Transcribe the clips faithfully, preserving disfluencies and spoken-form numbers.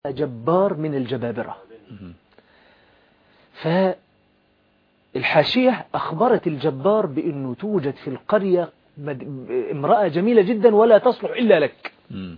جبار من الجبابرة. فالحاشية أخبرت الجبار بأنه توجد في القرية امرأة جميلة جدا ولا تصلح إلا لك.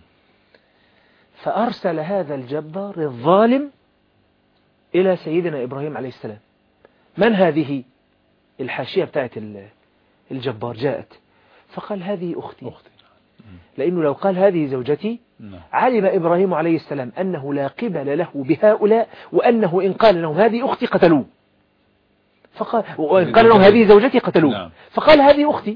فأرسل هذا الجبار الظالم إلى سيدنا إبراهيم عليه السلام. من هذه؟ الحاشية بتاعت الجبار جاءت فقال هذه أختي, أختي. لأنه لو قال هذه زوجتي علم إبراهيم عليه السلام أنه لا قبل له بهؤلاء، وأنه إن قال لهم هذه أختي قتلوه، فقال وإن قال لهم هذه زوجتي قتلوه. فقال هذه أختي.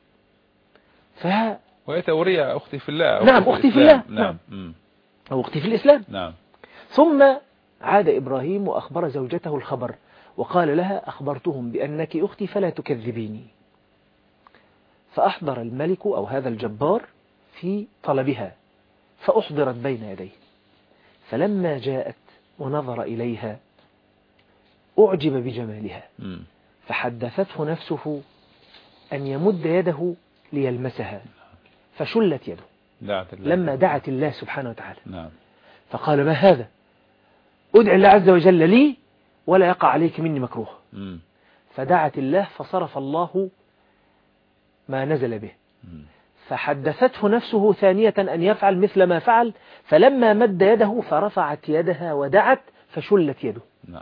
ف وهي تورية أختي في الله. نعم أختي في الله. نعم. أو أختي في الإسلام. نعم. ثم عاد إبراهيم وأخبر زوجته الخبر وقال لها أخبرتهم بأنك أختي فلا تكذبيني. فأحضر الملك أو هذا الجبار في طلبها فأحضرت بين يديه، فلما جاءت ونظر إليها أعجب بجمالها فحدثته نفسه أن يمد يده ليلمسها فشلت يده لما دعت الله سبحانه وتعالى. نعم. فقال ما هذا؟ أدعي الله عز وجل لي ولا يقع عليك مني مكروه. م. فدعت الله فصرف الله ما نزل به. م. فحدثته نفسه ثانية أن يفعل مثل ما فعل، فلما مد يده فرفعت يدها ودعت فشلت يده. نعم.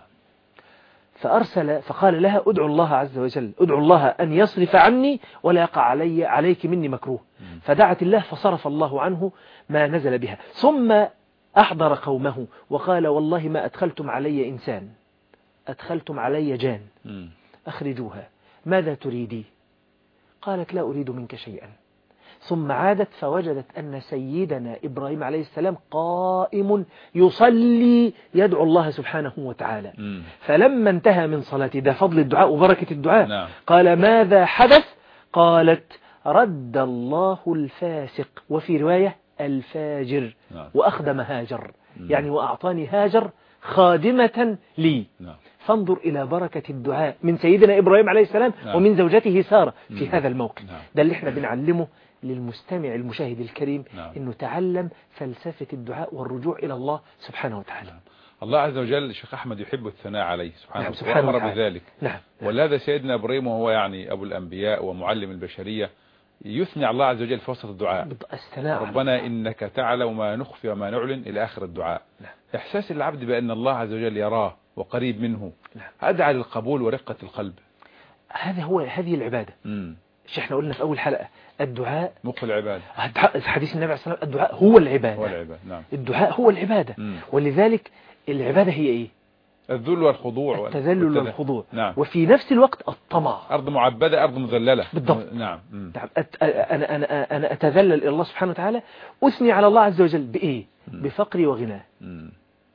فأرسل فقال لها ادعو الله عز وجل، ادعو الله أن يصرف عني ولا يقع علي عليك مني مكروه. م. فدعت الله فصرف الله عنه ما نزل بها. ثم أحضر قومه وقال والله ما أدخلتم علي إنسان، أدخلتم علي جان، م. أخرجوها. ماذا تريدي؟ قالت لا أريد منك شيئا. ثم عادت فوجدت أن سيدنا إبراهيم عليه السلام قائم يصلي يدعو الله سبحانه وتعالى. م. فلما انتهى من صلاته، ده فضل الدعاء وبركة الدعاء. نعم. قال ماذا حدث؟ قالت رد الله الفاسق، وفي رواية الفاجر. نعم. وأخدم هاجر. م. يعني وأعطاني هاجر خادمة لي. نعم. فانظر إلى بركة الدعاء من سيدنا إبراهيم عليه السلام. نعم. ومن زوجته سارة في م. هذا الموقف. نعم. ده اللي احنا بنعلمه للمستمع المشاهد الكريم. نعم. إنه تعلم فلسفة الدعاء والرجوع إلى الله سبحانه وتعالى. نعم. الله عز وجل الشيخ أحمد يحب الثناء عليه سبحانه, نعم. سبحانه وأمر وتعالى. بذلك. نعم. ولهذا سيدنا إبراهيم وهو يعني أبو الأنبياء ومعلم البشرية يثني على الله عز وجل في وسط الدعاء. الثناء ربنا إنك تعلم ما نخفي وما نعلن إلى آخر الدعاء. نعم. إحساس العبد بأن الله عز وجل يراه وقريب منه. نعم. أدعى للقبول ورقة القلب. هذا هو هذه العبادة. امم مش احنا قلنا في أول حلقة الدعاء مخ العبادة. حديث النبي عليه الصلاة والسلام الدعاء هو العبادة. هو العبادة. نعم. الدعاء هو العبادة. مم. ولذلك العبادة هي إيه؟ الذل والخضوع. التذلل والخضوع. نعم. وفي نفس الوقت الطمع. أرض معبدة، أرض مذللة. بالضبط. نعم. أت... أنا أنا أنا أتذلل إلى الله سبحانه وتعالى، أثني على الله عز وجل بإيه؟ مم. بفقري وغناه، مم.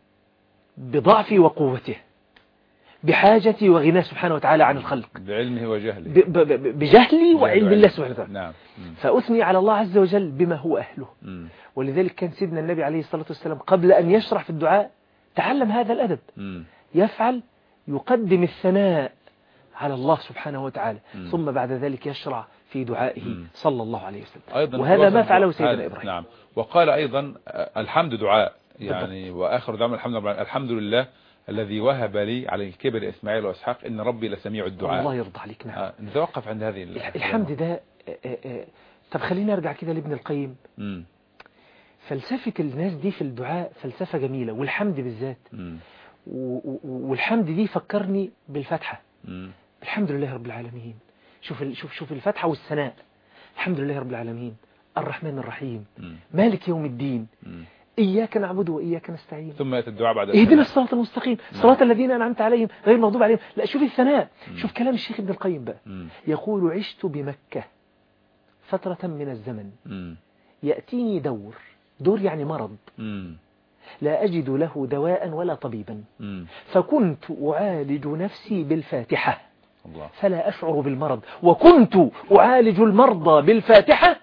بضعفي وقوته، بحاجتي وغناه سبحانه وتعالى عن الخلق، بعلمه وجهله، ب... ب... بجهلي وعلم الله سبحانه وتعالى. نعم. فأثني على الله عز وجل بما هو أهله. مم. ولذلك كان سيدنا النبي عليه الصلاة والسلام قبل أن يشرح في الدعاء تعلم هذا الأدب. مم. يفعل يقدم الثناء على الله سبحانه وتعالى. مم. ثم بعد ذلك يشرع في دعائه. مم. صلى الله عليه وسلم. أيضا وهذا ما فعله سيدنا إبراهيم. نعم. وقال أيضا الحمد دعاء يعني بالضبط. وآخر دعوة الحمد لله الحمد لله الذي وهب لي على الكبر إسماعيل وإسحاق إن ربي لسميع الدعاء. الله يرضى عليك. نعم. آه نتوقف عند هذه الحمد ده. آه آه طب خلينا نرجع كده لابن القيم. مم. فلسفة الناس دي في الدعاء فلسفة جميلة، والحمد بالذات. مم. والحمد دي فكرني بالفتحة. مم. الحمد لله رب العالمين. شوف شوف شوف الفتحة والثناء. الحمد لله رب العالمين الرحمن الرحيم. مم. مالك يوم الدين. مم. إياك نعبد وإياك نستعين. ثم يأتي الدعاء بعد اهدنا الصراط المستقيم صراط الذين أنعمت عليهم غير المغضوب عليهم. لا شوف الثناء. مم. شوف كلام الشيخ ابن القيم بقى. مم. يقول عشت بمكة فترة من الزمن. مم. يأتيني دور دور يعني مرض. مم. لا أجد له دواء ولا طبيبا. مم. فكنت أعالج نفسي بالفاتحة الله. فلا أشعر بالمرض، وكنت أعالج المرضى بالفاتحة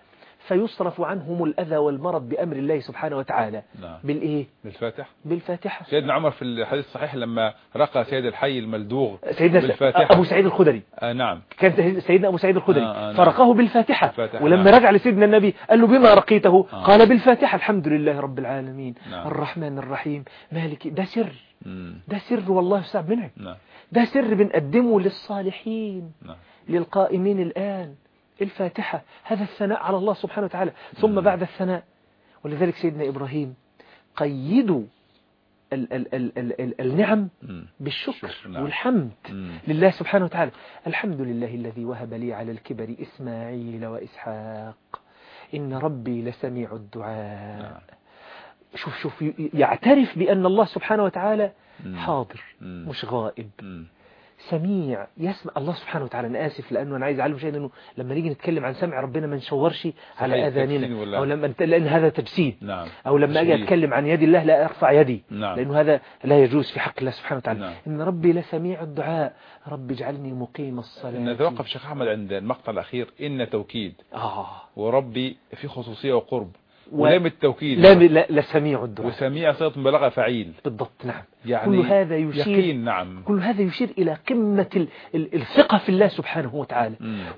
فيصرف عنهم الأذى والمرض بأمر الله سبحانه وتعالى. نعم. بالإيه؟ بالفاتحة. بالفاتحة. سيدنا عمر في الحديث الصحيح لما رقى سيد الحي الملدوغ سيدنا بالفاتحة. أبو سعيد الخدري. آه نعم. كان سيدنا أبو سعيد الخدري آه آه فرقاه بالفاتحة. الفاتحة. ولما نعم. رجع لسيدنا النبي قال له بما رقيته؟ آه. قال بالفاتحة. الحمد لله رب العالمين. نعم. الرحمن الرحيم مالك. ده سر. مم. ده سر والله سعد منعم. نعم. ده سر بنقدمه للصالحين. نعم. للقائمين الآن. الفاتحة هذا الثناء على الله سبحانه وتعالى. ثم مم. بعد الثناء ولذلك سيدنا إبراهيم قيدوا ال ال ال ال ال النعم بالشكر. نعم. والحمد مم. لله سبحانه وتعالى. الحمد لله الذي وهب لي على الكبر إسماعيل وإسحاق إن ربي لسميع الدعاء. نعم. شوف شوف يعترف بأن الله سبحانه وتعالى حاضر مم. مش غائب مم. سميع يسمع الله سبحانه وتعالى. أنا آسف لأنه أنا عايز أعلم شيء إنه لما نيجي نتكلم عن سمع ربنا ما نشورش على أذاننا أو لما لأن هذا تجسيد. نعم. أو لما أجي أتكلم عن يد الله لا أرفع يدي. نعم. لأنه هذا لا يجوز في حق الله سبحانه وتعالى. نعم. إن ربي لسميع الدعاء ربي اجعلني مقيم الصلاة. نتوقف شيخ أحمد عند المقطع الأخير إن توكيد آه. وربي في خصوصية وقرب ولام التوكيد لا لا لسميع الدعاء وسميع صيغة مبالغة فعيل بالضبط. نعم. يعني كل هذا يشير يقين. نعم. كل هذا يشير إلى قمة ال... ال... الثقة في الله سبحانه وتعالى.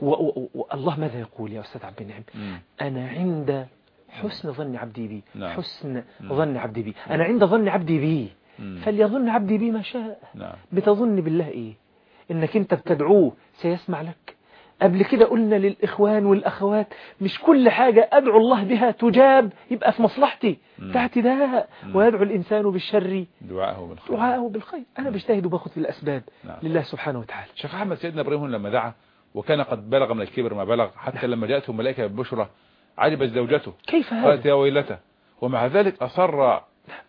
والله ماذا يقول يا أستاذ عبد النعيم؟ أنا عند حسن ظن عبدي بي. نعم. حسن مم. ظن عبدي بي. أنا عند ظن عبدي بي مم. فليظن عبدي بي ما شاء. نعم. بتظن بالله إيه؟ إنك أنت بتدعوه سيسمع لك. قبل كده قلنا للإخوان والأخوات مش كل حاجة أدعو الله بها تجاب يبقى في مصلحتي تعتداء. ويدعو الإنسان بالشر دعاءه بالخير. دعاءه بالخير. أنا بجتهد وباخذ في الأسباب. نعم. لله سبحانه وتعالى. شيخ أحمد سيدنا إبراهيم لما دعا وكان قد بلغ من الكبر ما بلغ حتى نعم. لما جاءته الملائكة بالبشرى عجبت زوجته كيف هذا؟ قالت يا ويلته ومع ذلك أصر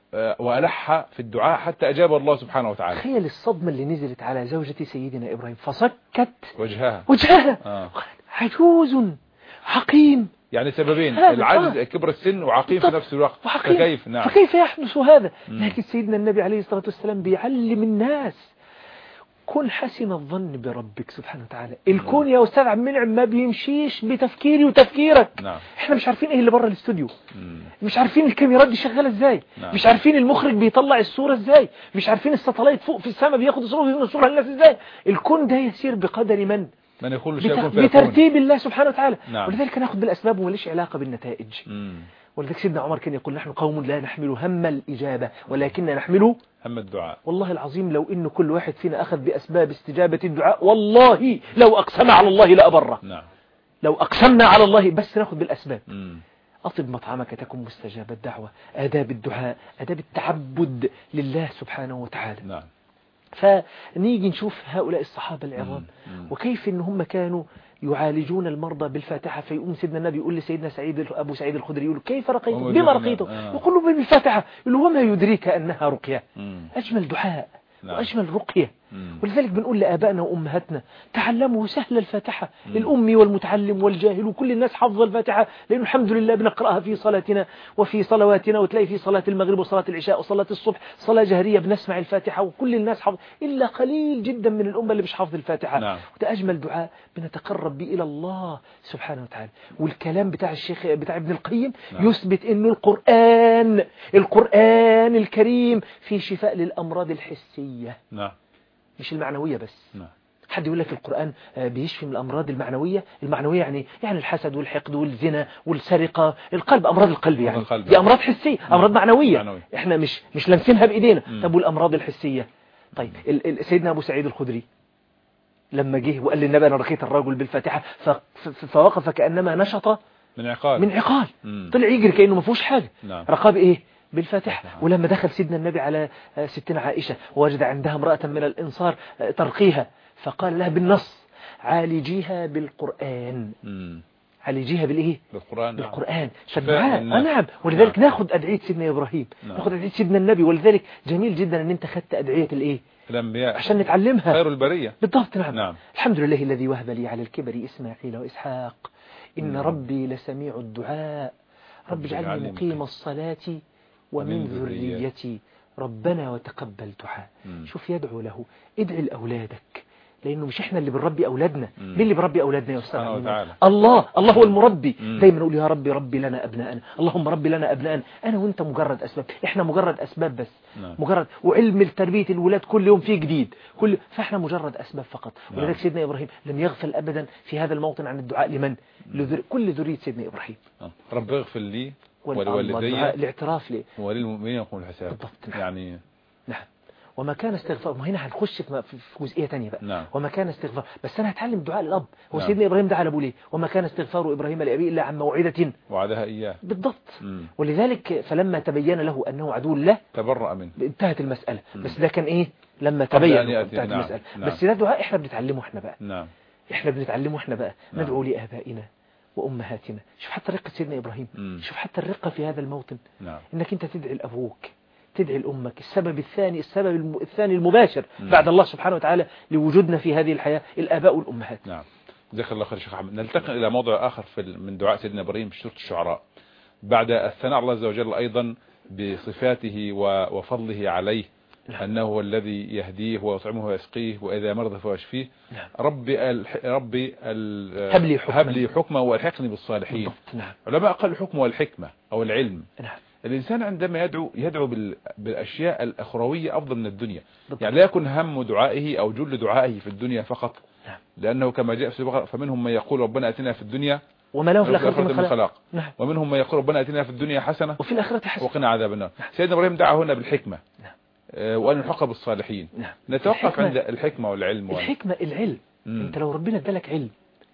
وألح في الدعاء حتى أجاب الله سبحانه وتعالى. تخيل الصدمة اللي نزلت على زوجة سيدنا إبراهيم فصكت وجهها وجهها آه. عجوز عقيم. يعني سببين العجز آه. كبر السن وعقيم في نفس الوقت. فكيف نعم. فكيف يحدث هذا؟ مم. لكن سيدنا النبي عليه الصلاة والسلام بيعلم الناس كن حسن الظن بربك سبحانه وتعالى. الكون يا أستاذ عبد المنعم ما بيمشيش بتفكيري وتفكيرك. نعم. احنا مش عارفين ايه اللي بره الاستوديو. مم. مش عارفين الكاميرات دي شغالة ازاي. نعم. مش عارفين المخرج بيطلع الصورة ازاي. مش عارفين الساتلايت فوق في السماء بياخد الصورة وينقل الصورة للناس ازاي. الكون ده يسير بقدر من من يقول شيء بت... بترتيب الله سبحانه وتعالى. نعم. ولذلك ناخد بالأسباب وماليش علاقة بالنتائج. مم. ولذلك سيدنا عمر كان يقول نحن قوم لا نحمل هم الإجابة ولكن نحمل هم الدعاء. والله العظيم لو إن كل واحد فينا أخذ بأسباب استجابة الدعاء والله لو أقسم على الله لأبره. نعم. لو أقسمنا على الله بس ناخذ بالأسباب. مم. أطب مطعمك تكن مستجاب الدعوة. آداب الدعاء آداب التعبد لله سبحانه وتعالى. نعم. فنيجي نشوف هؤلاء الصحابة العظام وكيف إن هم كانوا يعالجون المرضى بالفاتحة. فيقوم سيدنا النبي يقول لسيدنا سعيد أبو سعيد الخدري يقول كيف رقيته بما رقيته آه. يقول له بالفاتحة. يقول له وما يدريك أنها رقية. أجمل دعاء. نعم. وأجمل رقية. مم. ولذلك بنقول لآبائنا وأمهاتنا تعلموا سهل الفاتحة. مم. الأمي والمتعلم والجاهل وكل الناس حفظ الفاتحة لأنه الحمد لله بنقرأها في صلاتنا وفي صلواتنا وتلاقي في صلاة المغرب وصلاة العشاء وصلاة الصبح صلاة جهرية بنسمع الفاتحة وكل الناس حفظ إلا قليل جدا من الأمة اللي مش حفظ الفاتحة. نعم. وده أجمل دعاء بنتقرب به إلى الله سبحانه وتعالى. والكلام بتاع الشيخ بتاع ابن القيم نعم. يثبت إنه القرآن القرآن الكريم في شفاء للأمراض الحسية. نعم. مش المعنوية بس. نعم. حد يقول لك القرآن بيشفي من الأمراض المعنوية. المعنوية يعني يعني الحسد والحقد والزنا والسرقة القلب أمراض القلب يعني القلب. دي أمراض حسية. نعم. أمراض معنوية. معنوية إحنا مش مش لمسينها بإيدينا. م. طب والأمراض الحسية طيب ال سيدنا أبو سعيد الخدري لما جه وقال للنبي أنا رقيت الرجل بالفاتحة فوقف كأنما نشط من عقال من عقال م. طلع يجري كأنه ما فيهوش حاجة. نعم. رقاب إيه بالفاتحة. ولما دخل سيدنا النبي على ستنا عائشة ووجد عندها امرأة من الإنصار ترقيها فقال لها بالنص عالجيها بالقرآن. مم. عالجيها بالإيه؟ بالقرآن. بالقرآن. فالدعاء نعم. ولذلك نعم. ناخد أدعية سيدنا إبراهيم. نعم. ناخد أدعية سيدنا النبي. ولذلك جميل جدا أن أنت خدت أدعية الإيه؟ الأنبياء عشان نتعلمها. خير البرية. بالضبط. نعم. نعم. الحمد لله الذي وهب لي على الكبر إسماعيل وإسحاق إن مم. ربي لسميع الدعاء رب اجعلني مقيم الصلاة ومن ذريتي ربنا وتقبل دعاء. شوف يدعو له ادعي لأولادك لأنه مش إحنا اللي بنربي أولادنا. مم. مين اللي بيربي أولادنا يا أستاذ؟ وتعالى. الله. الله هو المربي. مم. دايما نقول يا ربي ربي لنا أبناءنا، اللهم ربي لنا أبناءنا. أنا وأنت مجرد أسباب، إحنا مجرد أسباب بس. نعم. مجرد، وعلم التربية الولاد كل يوم فيه جديد، كل فإحنا مجرد أسباب فقط. نعم. ولذلك سيدنا إبراهيم لم يغفل أبدا في هذا الموطن عن الدعاء لمن؟ لذر... كل ذرية سيدنا إبراهيم. آه. رب اغفر لي ولوالدي، الاعتراف لي وللمؤمنين يقوم الحساب. بالضبط. يعني نعم. وما كان استغفار، وهنا هنخش في في جزئية تانية بقى. نعم. وما كان استغفار، بس أنا هتعلم دعاء الأب. هو نعم. سيدنا إبراهيم دعا لأبوه ليه؟ وما كان استغفار إبراهيم لأبيه إلا عن موعدة وعدها إياه. بالضبط. مم. ولذلك فلما تبين له أنه عدو له تبرأ منه، انتهت المسألة. مم. بس ده كان إيه؟ لما تبين انتهت نعم. المسألة. نعم. بس ده دعاء إحنا بنتعلمه إحنا بقى. نعم. إحنا بنتعلمه إحنا بقى. نعم. ندعو لآبائنا وأمهاتنا. شوف حتى رقة سيدنا إبراهيم. مم. شوف حتى الرقة في هذا الموطن. نعم. إنك أنت تدعي لأبوك، تدعي لأمك. السبب الثاني، السبب الم... الثاني المباشر مم. بعد الله سبحانه وتعالى لوجودنا في هذه الحياة، الآباء والأمهات. نعم. جزاك الله خير شيخ أحمد. نلتقي إلى موضوع آخر في من دعاء سيدنا إبراهيم في سورة الشعراء، بعد الثناء الله عز وجل أيضا بصفاته وفضله عليه. نعم. أنه هو الذي يهديه ويطعمه ويسقيه وإذا مرض فيشفيه. نعم. ربي الح... ربي ال... هب لي حكما, هب لي حكما والحقني بالصالحين. نعم. علماء قالوا الحكم والحكمة أو العلم. نعم. الإنسان عندما يدعو يدعو بال... بالأشياء الأخروية أفضل من الدنيا. بالضبط. يعني لا يكون هم دعائه أو جل دعائه في الدنيا فقط. نعم. لأنه كما جاء في البقرة فمنهم من يقول ربنا أتنا في الدنيا وما له في الآخرة من خلاق. نعم. ومنهم من يقول ربنا أتنا في الدنيا حسنة وفي الآخرة حسنة وقنا عذاب النار. نعم. سيدنا إبراهيم دعا هنا بالحكمة. نعم. وأن نلحق بالصالحين. نعم. نتوقف الحكمة عند الحكمة والعلم. الحكمة العلم. مم. أنت لو ربنا ادالك علم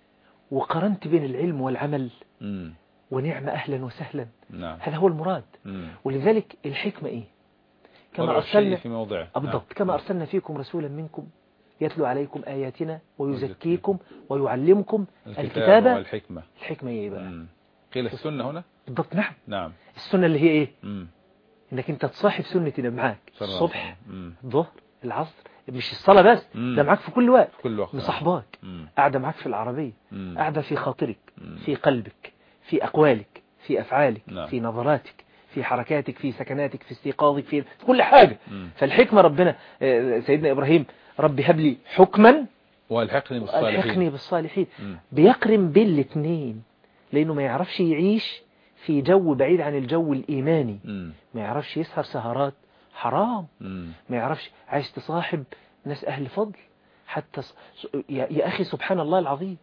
وقارنت بين العلم والعمل مم. ونعم أهلا وسهلا. نعم. هذا هو المراد. مم. ولذلك الحكمة إيه؟ كما أرسلنا في موضعه. بالضبط. نعم. كما أرسلنا فيكم رسولا منكم يتلو عليكم آياتنا ويزكيكم ويعلمكم الكتاب والحكمة. الحكمة إيه بقى؟ مم. قيل السنة هنا. بالضبط. نعم. نعم. السنة اللي هي إيه؟ مم. إنك أنت تصاحب سنة معك الصبح الظهر العصر، مش الصلاة بس. مم. ده معك في كل وقت، كل وقت مصاحباك، قاعدة معك في العربية، قاعدة في خاطرك، مم. في قلبك، في أقوالك، في أفعالك، نعم. في نظراتك، في حركاتك، في سكناتك، في استيقاظك، في كل حاجة. مم. فالحكمة ربنا سيدنا إبراهيم ربي هب لي حكما والحقني بالصالحين, والحقني بالصالحين. بيقرن بين الاثنين لأنه ما يعرفش يعيش في جو بعيد عن الجو الإيماني. مم. ما يعرفش يسهر سهرات حرام. مم. ما يعرفش عايز تصاحب ناس أهل فضل حتى ص... يا... يا أخي سبحان الله العظيم،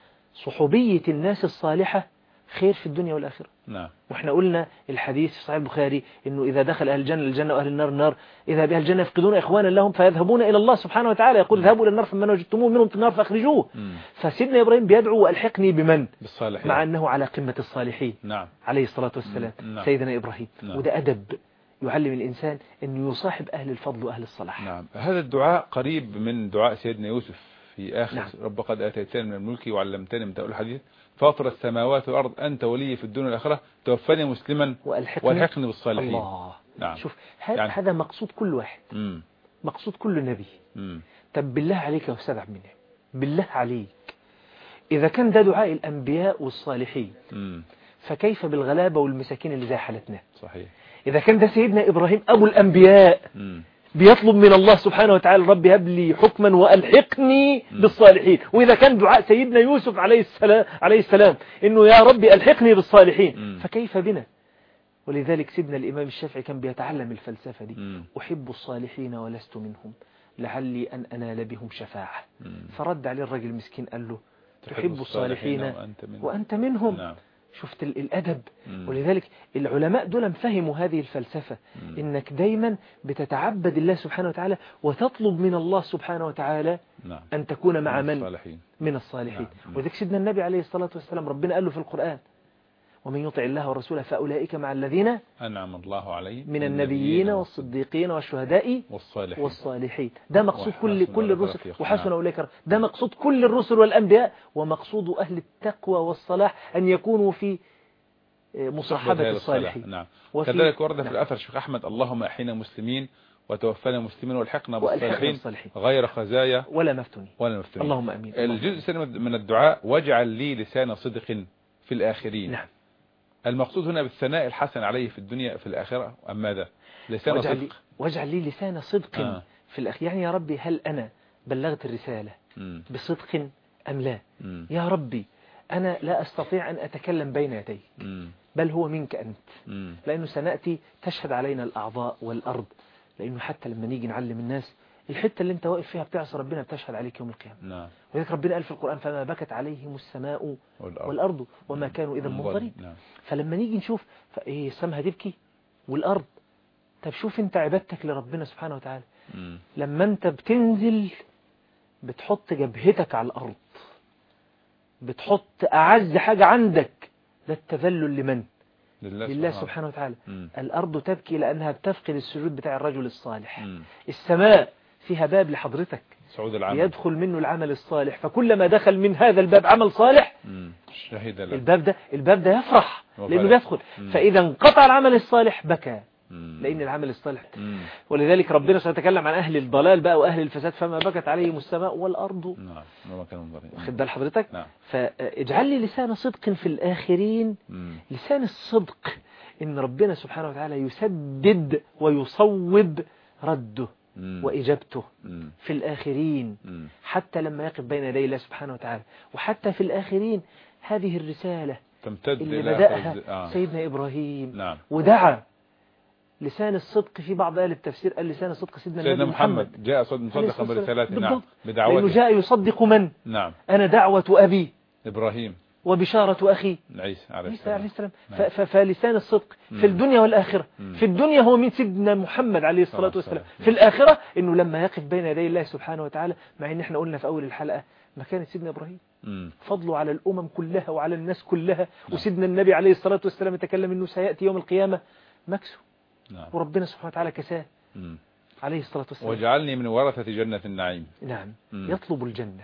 صحوبية الناس الصالحة خير في الدنيا والآخرة. نعم. وإحنا قلنا الحديث في صحيح البخاري إنه إذا دخل أهل الجنة الجنة وأهل النار النار، إذا بأهل الجنة يفقدون إخوانا لهم فيذهبون إلى الله سبحانه وتعالى يقول اذهبوا إلى النار فمن وجدتموه منهم في النار فأخرجوه. مم. فسيدنا إبراهيم بيدعو وألحقني بمن؟ بالصالحين، مع أنه على قمة الصالحين. نعم. عليه الصلاة والسلام. نعم. سيدنا إبراهيم. نعم. وده أدب يعلم الإنسان أنه يصاحب أهل الفضل وأهل الصلاح. نعم. هذا الدعاء قريب من دعاء سيدنا يوسف في آخر. نعم. رب قد آتيتني من الملك وعلمتني من تأويل الحديث فاطر السماوات والأرض أنت ولي في الدنيا والآخرة توفني مسلما وألحقني, وألحقني بالصالحين. الله. نعم. شوف هذا يعني هذا مقصود كل واحد. مم. مقصود كل نبي. مم. طب بالله عليك يا أستاذ عبد المنعم، بالله عليك إذا كان ده دعاء الأنبياء والصالحين، مم. فكيف بالغلابة والمساكين اللي زي حالتنا؟ صحيح. إذا كان ده سيدنا إبراهيم أبو الأنبياء، مم. بيطلب من الله سبحانه وتعالى ربي هب لي حكما وألحقني بالصالحين، وإذا كان دعاء سيدنا يوسف عليه السلام عليه السلام إنه يا ربي ألحقني بالصالحين، مم. فكيف بنا؟ ولذلك سيدنا الإمام الشافعي كان بيتعلم الفلسفة دي. مم. أحب الصالحين ولست منهم لعلي أن أنال بهم شفاعة. مم. فرد عليه الرجل المسكين قال له تحب الصالحين وأنت منهم, وأنت منهم. نعم. شفت الأدب. مم. ولذلك العلماء دول فهموا هذه الفلسفة. مم. إنك دايما بتتعبد الله سبحانه وتعالى وتطلب من الله سبحانه وتعالى. نعم. أن تكون مع من؟ الصالحين. من الصالحين. نعم. وذلك سيدنا النبي عليه الصلاة والسلام ربنا قال له في القرآن ومن يطع الله ورسوله فأولئك مع الذين أنعم الله عليهم من النبيين والصديقين والشهداء والصالحين, والصالحين. ده مقصود كل كل الرسل. وحسن أولئك ده مقصود كل الرسل والأنبياء، ومقصود أهل التقوى والصلاح أن يكونوا في مصاحبة الصالحين. نعم. كذلك ورد في الأثر شيخ أحمد اللهم أحينا مسلمين وتوفنا مسلمين والحقنا بالصالحين غير خزايا ولا مفتونين ولا مفتونين. اللهم أمين. الجزء الثاني من الدعاء واجعل لي لسان صدق في الآخرين. نعم. المقصود هنا بالثناء الحسن عليه في الدنيا في الآخرة أم ماذا؟ لسان واجعل صدق. واجعل لي لسان صدق آه. في الآخرة، يعني يا ربي هل أنا بلغت الرسالة مم. بصدق أم لا. مم. يا ربي أنا لا أستطيع أن أتكلم بين يديك، مم. بل هو منك أنت. مم. لأنه سنأتي تشهد علينا الأعضاء والأرض، لأنه حتى لما نيجي نعلم الناس الحتة اللي انت واقف فيها بتعصى ربنا بتشهد عليك يوم القيامة. نعم. ولذلك ربنا قال في القرآن فما بكت عليهم السماء والأرض, والأرض وما كانوا إذا منظرين. نعم. فلما نيجي نشوف إيه السماء هتبكي والأرض، طب شوف انت عبادتك لربنا سبحانه وتعالى. مم. لما انت بتنزل بتحط جبهتك على الأرض، بتحط أعز حاجة عندك، ده التذلل لمن؟ لله, لله سبحانه وتعالى. مم. الأرض تبكي لأنها بتفقد السجود بتاع الرجل الصالح. مم. السماء فيها باب لحضرتك صعود العمل يدخل منه العمل الصالح، فكلما دخل من هذا الباب عمل صالح مم. شهد له. الباب ده الباب ده يفرح لأنه بيدخل. مم. فإذا انقطع العمل الصالح بكى، مم. لأن العمل الصالح. مم. ولذلك ربنا سيتكلم عن أهل الضلال بقى وأهل الفساد فما بكت عليهم السماء والأرض. نعم وما كانوا منظرين. واخد بال حضرتك؟ نعم. فاجعل لي لسان صدق في الآخرين. مم. لسان الصدق إن ربنا سبحانه وتعالى يسدد ويصوب رده مم. وإجابته مم. في الآخرين، مم. حتى لما يقف بين يدي الله سبحانه وتعالى. وحتى في الآخرين هذه الرسالة تمتد اللي إلى بدأها آخر آه. سيدنا إبراهيم. نعم. ودعا لسان الصدق. في بعض أهل التفسير قال لسان الصدق سيدنا, سيدنا النبي محمد, محمد جاء مصدقا برسالته. نعم. بدعوته. لأنه جاء يصدق من؟ نعم. أنا دعوة أبي إبراهيم وبشارة أخي عيسى عليه السلام. السلام. نعم. فلسان الصدق في الدنيا والآخرة. مم. في الدنيا هو من سيدنا محمد عليه الصلاة والسلام. في الآخرة إنه لما يقف بين يدي الله سبحانه وتعالى، مع إن إحنا قلنا في أول الحلقة مكانة سيدنا إبراهيم مم. فضله على الأمم كلها وعلى الناس كلها. نعم. وسيدنا النبي عليه الصلاة والسلام يتكلم إنه سيأتي يوم القيامة مكسو. نعم. وربنا سبحانه وتعالى كساه عليه الصلاة والسلام. وجعلني من ورثة جنة النعيم. نعم. مم. يطلب الجنة.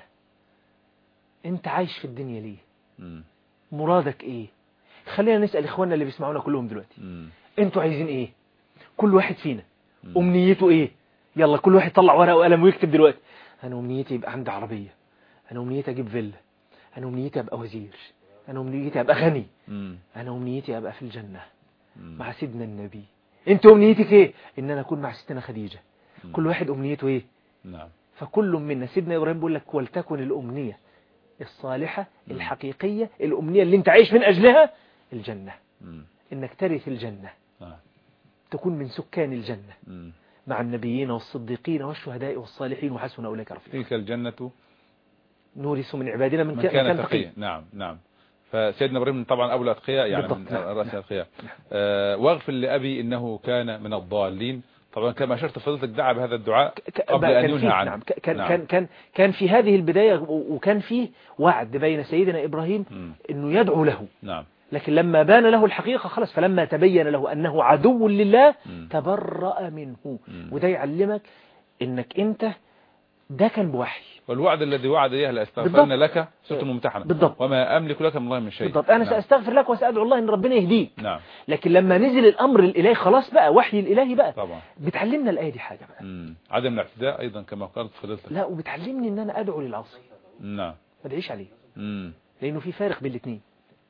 أنت عايش في الدنيا ليه؟ مم. مرادك إيه؟ خلينا نسأل إخواننا اللي بيسمعونا كلهم دلوقتي. مم. أنتوا عايزين إيه؟ كل واحد فينا مم. أمنيته إيه؟ يلا كل واحد طلع ورقة وقلم ويكتب دلوقتي. أنا أمنيتي يبقى عندي عربية، أنا أمنيتي أجيب فيلا، أنا أمنيتي أبقى وزير، أنا أمنيتي أبقى غني، مم. أنا أمنيتي أبقى في الجنة مم. مع سيدنا النبي. أنت أمنيتك إيه؟ إن أنا أكون مع ستنا خديجة. مم. كل واحد أمنيته إيه؟ نعم. فكل منا سيدنا إبراهيم بيقول لك ولتكن الأمنية الصالحة مم. الحقيقية، الأمنية اللي أنت عايش من أجلها الجنة. مم. إنك ترث الجنة. آه. تكون من سكان الجنة. مم. مع النبيين والصديقين والشهداء والصالحين وحسن أولئك رفيقا. تلك الجنة نورث من عبادنا من, من كان تقيا. نعم نعم. فسيدنا إبراهيم طبعا أبو الأتقياء، يعني من رأس الأتقياء. آه واغفر لأبي إنه كان من الضالين. طبعا كما أشرت فضلتك دعا بهذا الدعاء قبل أن ينهى عنه. نعم. كان, نعم. كان, كان, كان في هذه البداية وكان فيه وعد بين سيدنا إبراهيم م. أنه يدعو له. نعم. لكن لما بان له الحقيقة خلص، فلما تبين له أنه عدو لله م. تبرأ منه. م. وده يعلمك أنك أنت ده كان بوحي. والوعد الذي وعد إياه لأستغفرن لك سورة ممتحنة. بالضبط. وما أملك لك من الله من شيء. بالضبط. أنا نعم. سأستغفر لك وسأدعو الله أن ربنا يهديك. نعم. لكن لما نزل الأمر الإلهي خلاص بقى وحي الإلهي بقى. طبعا. بتعلمنا الآية دي حاجة بقى. مم. عدم الاعتداء أيضا كما قالت فضيلتك. لا، وبتعلمني أن أنا أدعو للعاصي. نعم. ما ادعيش عليه. مم. لأنه في فارق بين الاثنين.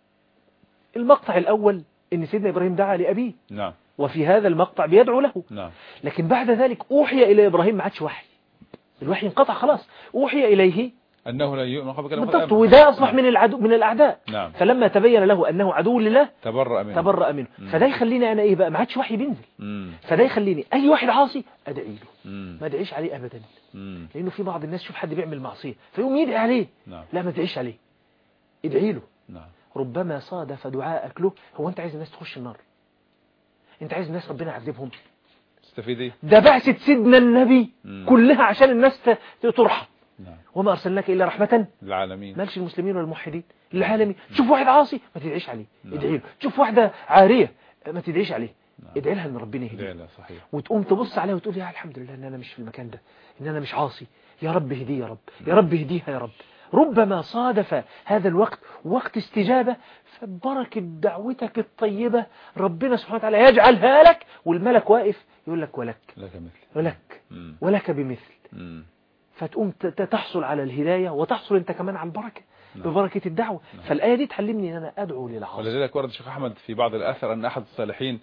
المقطع الأول إن سيدنا إبراهيم دعا لأبيه. نعم. وفي هذا المقطع بيدعو له. نعم. لكن بعد ذلك أوحي إلى إبراهيم ما عادش وحي. الوحي انقطع خلاص. أوحي إليه أنه لا يؤمن قبل كلام بالضبط. وده أصبح من العدو من الأعداء. نعم. فلما تبين له أنه عدو لله تبرأ منه. تبرأ منه. مم. فده يخليني أنا إيه بقى ما عادش وحي بينزل. مم. فده يخليني أي واحد عاصي أدعي له. مم. ما أدعيش عليه أبدا. مم. لأنه في بعض الناس شوف حد بيعمل معصية فيقوم يدعي عليه. نعم. لا، ما تدعيش عليه، ادعي له. نعم. ربما صادف دعاءك له. هو أنت عايز الناس تخش النار؟ أنت عايز الناس ربنا يعذبهم؟ استفيد. ده بعثة سيدنا النبي مم. كلها عشان الناس ترحم. نعم. وما أرسلناك إلا رحمة للعالمين. مالش المسلمين والموحدين للعالمين. تشوف واحد عاصي ما تدعيش عليه. نعم. ادعي له. تشوف واحدة عارية ما تدعيش عليه. نعم. ادعي لها ان ربنا يهديها. لا صحيح. وتقوم تبص عليها وتقول يا الحمد لله ان انا مش في المكان ده، ان انا مش عاصي، يا رب اهديه يا رب، يا رب اهديها يا رب. ربما صادف هذا الوقت وقت استجابة، فبركة دعوتك الطيبة ربنا سبحانه وتعالى يجعلها لك، والملك واقف يقول لك ولك لك مثل ولك مم. ولك بمثل. مم. فتقوم تحصل على الهداية وتحصل انت كمان على البركة. نعم. ببركة الدعوة. نعم. فالآية دي تعلمني ان انا ادعو للعاصي. ولذلك ورد الشيخ أحمد في بعض الآثر أن أحد الصالحين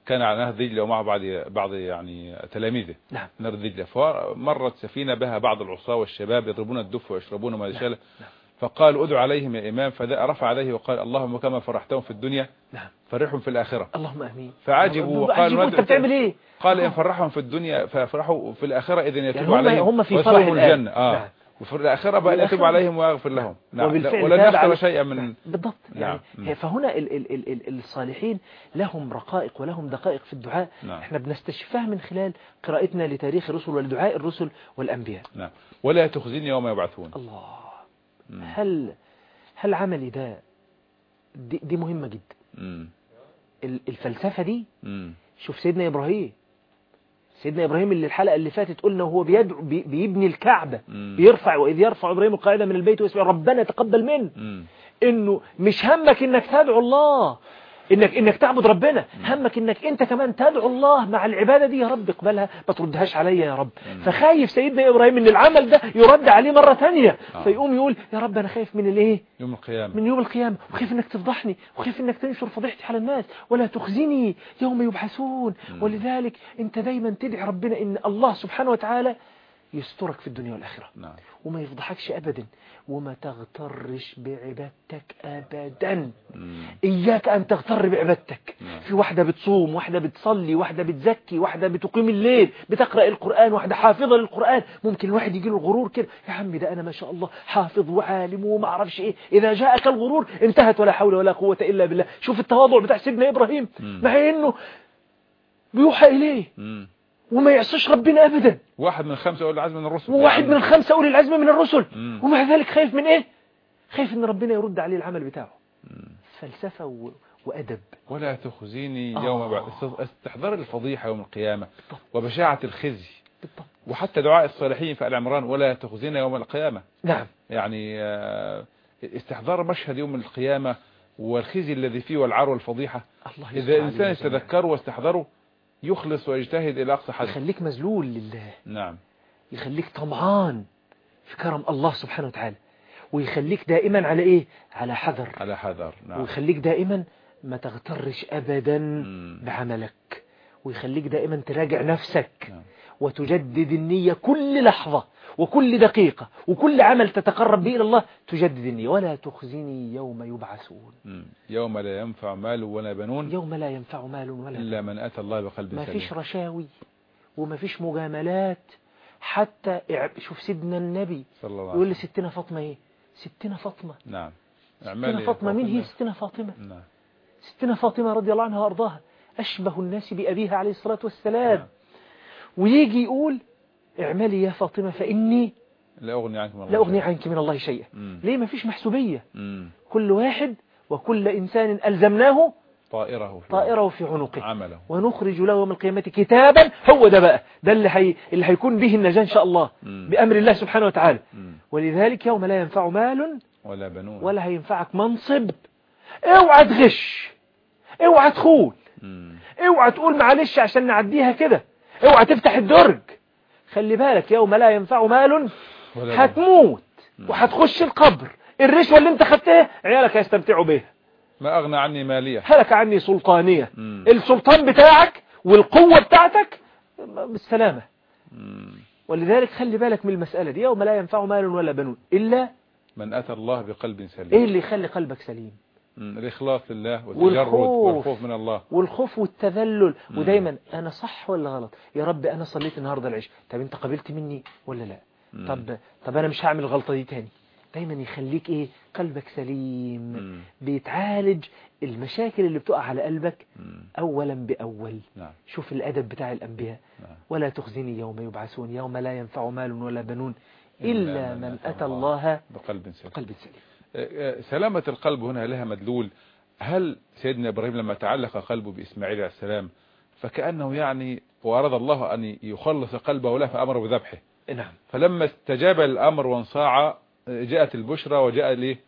كان على نهر دجلة ومع بعض بعض يعني تلاميذه نعم. نهر دجلة، فمرت سفينة بها بعض العصاة والشباب يضربون الدف ويشربون ما شابه. نعم. فقال ادعو عليهم يا إمام، فرفع عليه وقال اللهم كما فرحتهم في الدنيا نعم. فرحهم في الآخرة. اللهم امين. فعجبوا وقالوا انت بتعمل ايه؟ قال ان فرحهم في الدنيا ففرحوا في الآخرة إذن يتوب يعني هم عليهم هم في فرح الجنة. آه. نعم. وفي الآخرة بقى يتوب عليهم ويغفر لهم. نعم. وبالفعل ولن تاب يخسر على- شيئا من بالضبط. نعم. يعني فهنا ال ال ال ال الصالحين لهم رقائق ولهم دقائق في الدعاء. نعم. احنا بنستشفها من خلال قراءتنا لتاريخ الرسل ولدعاء الرسل والأنبياء. نعم. ولا تخزني يوم يبعثون. الله. مم. هل هل عملي ده دي, دي مهمة جدا. مم. ال- الفلسفة دي. مم. شوف سيدنا إبراهيم سيدنا إبراهيم اللي الحلقة اللي فاتت قلنا وهو بيدعو بي بيبني الكعبة، مم. بيرفع وإذ يرفع إبراهيم القاعدة من البيت ويسمع ربنا تقبل منه. مم. إنه مش همك إنك تدعو الله، إنك إنك تعبد ربنا، همك إنك أنت كمان تدعو الله مع العبادة دي. يا رب اقبلها ما تردهاش عليا يا رب. مم. فخايف سيدنا إبراهيم إن العمل ده يرد عليه مرة تانية. آه. فيقوم يقول يا رب أنا خايف من الإيه؟ يوم القيامة. من يوم القيامة، وخايف انك تفضحني، وخايف انك تنشر فضيحتي على الناس، ولا تخزني يوم يبعثون. مم. ولذلك انت دايما تدعي ربنا ان الله سبحانه وتعالى يسترك في الدنيا والآخرة، نعم. وما يفضحكش ابدا، وما تغترش بعبادتك ابدا. مم. إياك أن تغتر بعبادتك. نعم. في واحدة بتصوم، واحدة بتصلي، واحدة بتزكي، واحدة بتقيم الليل، بتقرأ القرآن، واحدة حافظة للقرآن. ممكن الواحد يجي له الغرور كده، يا عمي ده أنا ما شاء الله حافظ وعالم وما أعرفش إيه. إذا جاءك الغرور انتهت ولا حول ولا قوة إلا بالله. شوف التواضع بتاع سيدنا إبراهيم، مم. مع إنه بيوحى إليه مم. وما يعصيش ربنا أبدا، واحد من الخمسة أولي العزم من الرسل، وواحد من الخمسة أولي العزم من الرسل، مم. ومع ذلك خايف من إيه؟ خايف إن ربنا يرد عليه العمل بتاعه. مم. فلسفة و... وأدب. ولا تخزيني آه. يوم بعد استحضار الفضيحة يوم القيامة وبشاعة الخزي. بالضبط. وحتى دعاء الصالحين في آل عمران ولا تخزينا يوم القيامة. نعم. يعني آه، استحضار مشهد يوم القيامة والخزي الذي فيه والعار والفضيحة. الله إذا الإنسان استذكره واستحضره يخلص ويجتهد إلى أقصى حد. يخليك مذلول لله. نعم. يخليك طمعان في كرم الله سبحانه وتعالى، ويخليك دائما على إيه؟ على حذر. على حذر. نعم. ويخليك دائما ما تغترش أبدا مم. بعملك، ويخليك دائما تراجع نفسك. نعم. وتجدد النية كل لحظة وكل دقيقة، وكل عمل تتقرب به إلى الله تجدد النية. ولا تخزني يوم يبعثون. مم. يوم لا ينفع مال ولا بنون يوم لا ينفع مال ولا إلا من أتى الله بقلب ما سليم. فيش رشاوي وما فيش مجاملات. حتى شوف سيدنا النبي صلى الله عليه يقول وسلم. لستنا فاطمة ايه؟ ستنا فاطمة. نعم. ستنا فاطمة. مين هي ستنا فاطمة؟ نعم. ستنا فاطمة رضي الله عنها وارضاها أشبه الناس بأبيها عليه الصلاة والسلام. نعم. ويجي يقول اعملي يا فاطمة فإني لا أغني عنك من الله لا أغني شيئا. عنك من الله شيئا. مم. ليه؟ ما فيش محسوبية. مم. كل واحد وكل إنسان ألزمناه طائره في طائره في عنقه عمله ونخرج له يوم القيامة كتابا. هو ده بقى ده اللي هي اللي هيكون به النجاة إن شاء الله مم. بأمر الله سبحانه وتعالى. مم. ولذلك يوم لا ينفع مال ولا بنون ولا هينفعك منصب. اوعى تغش، اوعى تخون، مم. اوعى تقول معلش عشان نعديها كده، اوعى تفتح الدرج. خلي بالك يوم لا ينفع مال ولا هتموت مم. وهتخش القبر. الرشوة اللي انت خدتها عيالك هيستمتعوا بيها. ما أغنى عني مالية. هلك عني سلطانية. مم. السلطان بتاعك والقوة بتاعتك بالسلامة. مم. ولذلك خلي بالك من المسألة دي. يوم لا ينفع مال ولا بنون إلا من أتى الله بقلب سليم. إيه اللي يخلي قلبك سليم؟ مم. الإخلاص لله والتجرد والخوف. والخوف من الله والخوف والتذلل. مم. ودايما أنا صح ولا غلط؟ يا رب أنا صليت النهاردة العشاء، طب أنت قبلت مني ولا لا؟ مم. طب طب أنا مش هعمل الغلطة دي تاني. دايما يخليك إيه؟ قلبك سليم. مم. بيتعالج المشاكل اللي بتقع على قلبك مم. أولا بأول. نعم. شوف الأدب بتاع الأنبياء. نعم. ولا تخزني يوم يبعثون يوم لا ينفع مال ولا بنون إلا من أتى الله بقلب سليم. بقلب سليم. سلامة القلب هنا لها مدلول. هل سيدنا إبراهيم لما تعلق قلبه بإسماعيل عليه السلام فكأنه يعني وأراد الله أن يخلص قلبه له فأمر بذبحه. نعم. فلما استجاب الأمر وانصاع جاءت البشرى وجاء ليه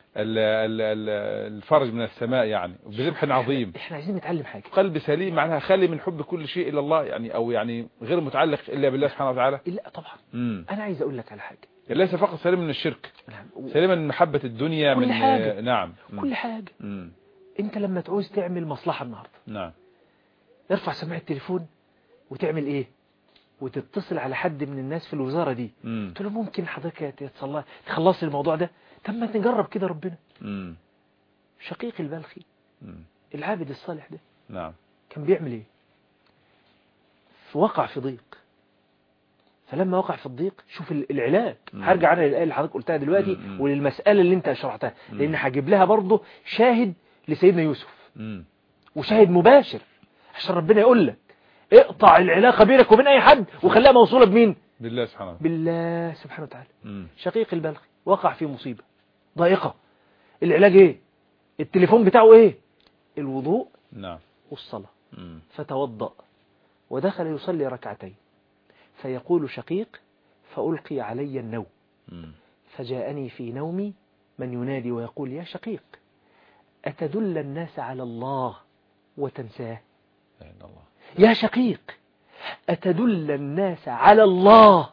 الفرج من السماء يعني بذبح عظيم. احنا عايزين نتعلم حاجة. قلب سليم معناها خالي من حب كل شيء إلى الله يعني أو يعني غير متعلق إلا بالله سبحانه وتعالى. لا طبعا. مم. أنا عايز أقول لك على حاجة. ليس فقط سليم من الشرك. نعم. سليم من محبة الدنيا كل من حاجة. نعم كل حاجة. مم. أنت لما تعوز تعمل مصلحة النهاردة نعم ارفع سماعة التليفون وتعمل ايه، وتتصل على حد من الناس في الوزارة دي، قلت له ممكن حضرتك تتصلى تخلص الموضوع ده، طب ما نجرب كده ربنا. مم. شقيق البلخي مم. العابد الصالح ده نعم كان بيعمل ايه؟ وقع في ضيق، فلما وقع في الضيق شوف العلاج. هرجع انا للآية اللي حضرتك قلتها دلوقتي مم. وللمسألة اللي انت شرحتها، لان هجيب لها برضه شاهد لسيدنا يوسف مم. وشاهد مباشر عشان ربنا يقول لك اقطع العلاقة بينك وبين اي حد وخليها موصولة بمين؟ بالله سبحانه وتعالى. بالله سبحانه وتعالى. مم. شقيق البلخي وقع في مصيبة ضائقة، العلاج ايه؟ التليفون بتاعه ايه؟ الوضوء نعم والصلاة. مم. فتوضأ ودخل يصلي ركعتين، فيقول شقيق فألقي علي النوم، مم. فجاءني في نومي من ينادي ويقول يا شقيق أتدل الناس على الله وتنساه؟ لا إله إلا الله. يا شقيق أتدل الناس على الله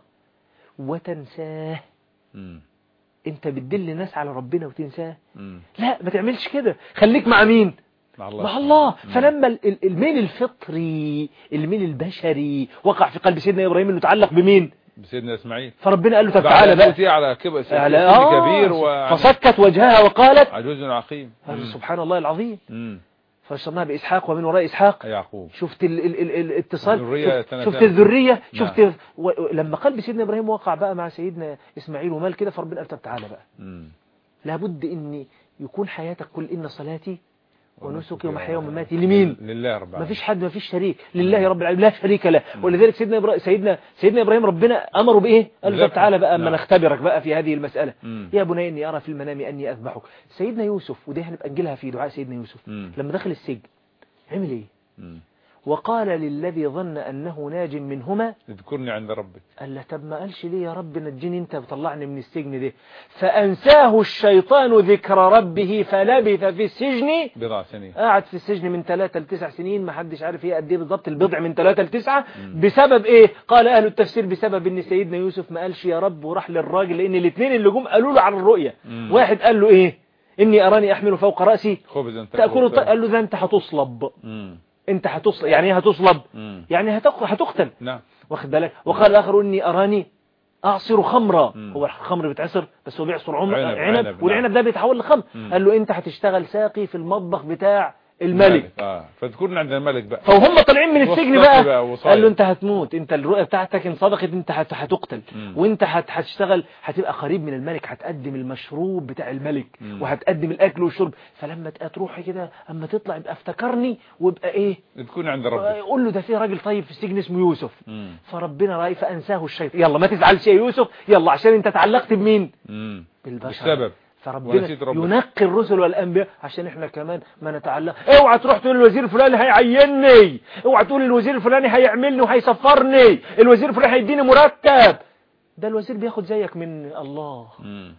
وتنساه؟ مم. انت بتدل الناس على ربنا وتنساه؟ مم. لا ما تعملش كده، خليك مع مين؟ مع الله, مع الله. مم. فلما ال- ال- الميل الفطري الميل البشري وقع في قلب سيدنا إبراهيم انه تعلق بمين؟ بسيدنا إسماعيل. فربنا قال له طب بعد تعالى أن بقى أوتي على كبر سن على آه كبير و... فصكت وجهها وقالت عجوز عقيم. هذا سبحان الله العظيم. مم. فبشرناها بإسحاق ومن وراء إسحاق يعقوب. شفت ال ال ال الاتصال، الذرية شفت, شفت الذرية، شفت نعم. و... لما قلب سيدنا إبراهيم وقع بقى مع سيدنا إسماعيل ومال كده، فربنا قال طب تعالى بقى مم. لابد إن يكون حياتك كل إن صلاتي ونسكي ونسكي ومحياي و- ومماتي لمين؟ لله رب ما العالمين. فيش حد، ما فيش شريك، لله رب العالمين لا شريك له. ولذلك سيدنا إبراهيم سيدنا سيدنا إبراهيم ربنا أمره بإيه؟ قال له بالذبح. طب تعالى بقى أما نعم. نختبرك بقى في هذه المسألة. مم. يا بني إني أرى في المنام أني أذبحك. سيدنا يوسف ودي هنبقى نجيلها في دعاء سيدنا يوسف مم. لما دخل السجن عمل إيه؟ مم. وقال للذي ظن أنه ناج منهما اذكرني عند ربك. قال له طب ما قالش ليه يا رب نجيني انت بطلعني من السجن ده؟ فأنساه الشيطان ذكر ربه فلبث في السجن بضع سنين. قاعد في السجن من ثلاثة لتسع سنين، ما حدش عارف ايه قد ايه بالظبط البضع من ثلاثة لتسعة. بسبب ايه؟ قال اهل التفسير بسبب ان سيدنا يوسف ما قالش يا رب وراح للراجل، لان الاثنين اللي جم قالوا له على الرؤية. مم. واحد قال له ايه؟ اني اراني احمل فوق رأسي خبزا تأكل الطير. قال له ده انت هتصلب. مم. انت هتصلب يعني ايه هتصلب؟ مم. يعني هتق- هتقتل. نعم. واخد بالك؟ وقال الآخر إني أراني أعصر خمرا. مم. هو الخمر بيتعصر بس هو بيعصر عمر عنب، عنب, عنب، عنب والعنب نعم. ده بيتحول لخمر. مم. قال له أنت هتشتغل ساقي في المطبخ بتاع الملك. اه فاذكرني عند الملك بقى. فهم طالعين من السجن وصلت بقى وصايا. قال له انت هتموت، انت الرؤية بتاعتك ان صدقت انت هت- هتقتل. مم. وانت هت- هتشتغل هتبقى قريب من الملك، هتقدم المشروب بتاع الملك مم. وهتقدم الاكل والشرب. فلما تبقى تروح كده اما تطلع يبقى افتكرني ويبقى ايه؟ اذكرني عند ربك. قول له ده في راجل طيب في السجن اسمه يوسف. مم. فربنا رأي فأنساه الشيطان. يلا ما تزعلش يا يوسف، يلا عشان انت تعلقت بمين؟ مم. بالبشر. بالسبب. فربنا ونسيت ربك. ينقي الرسل والأنبياء عشان احنا كمان ما نتعلق. اوعى تروح تقول الوزير الفلاني هيعينني، اوعى تقول الوزير الفلاني هيعملني وهيسفرني، الوزير الفلاني هيديني مرتب. ده الوزير بياخد زيك من الله. مم.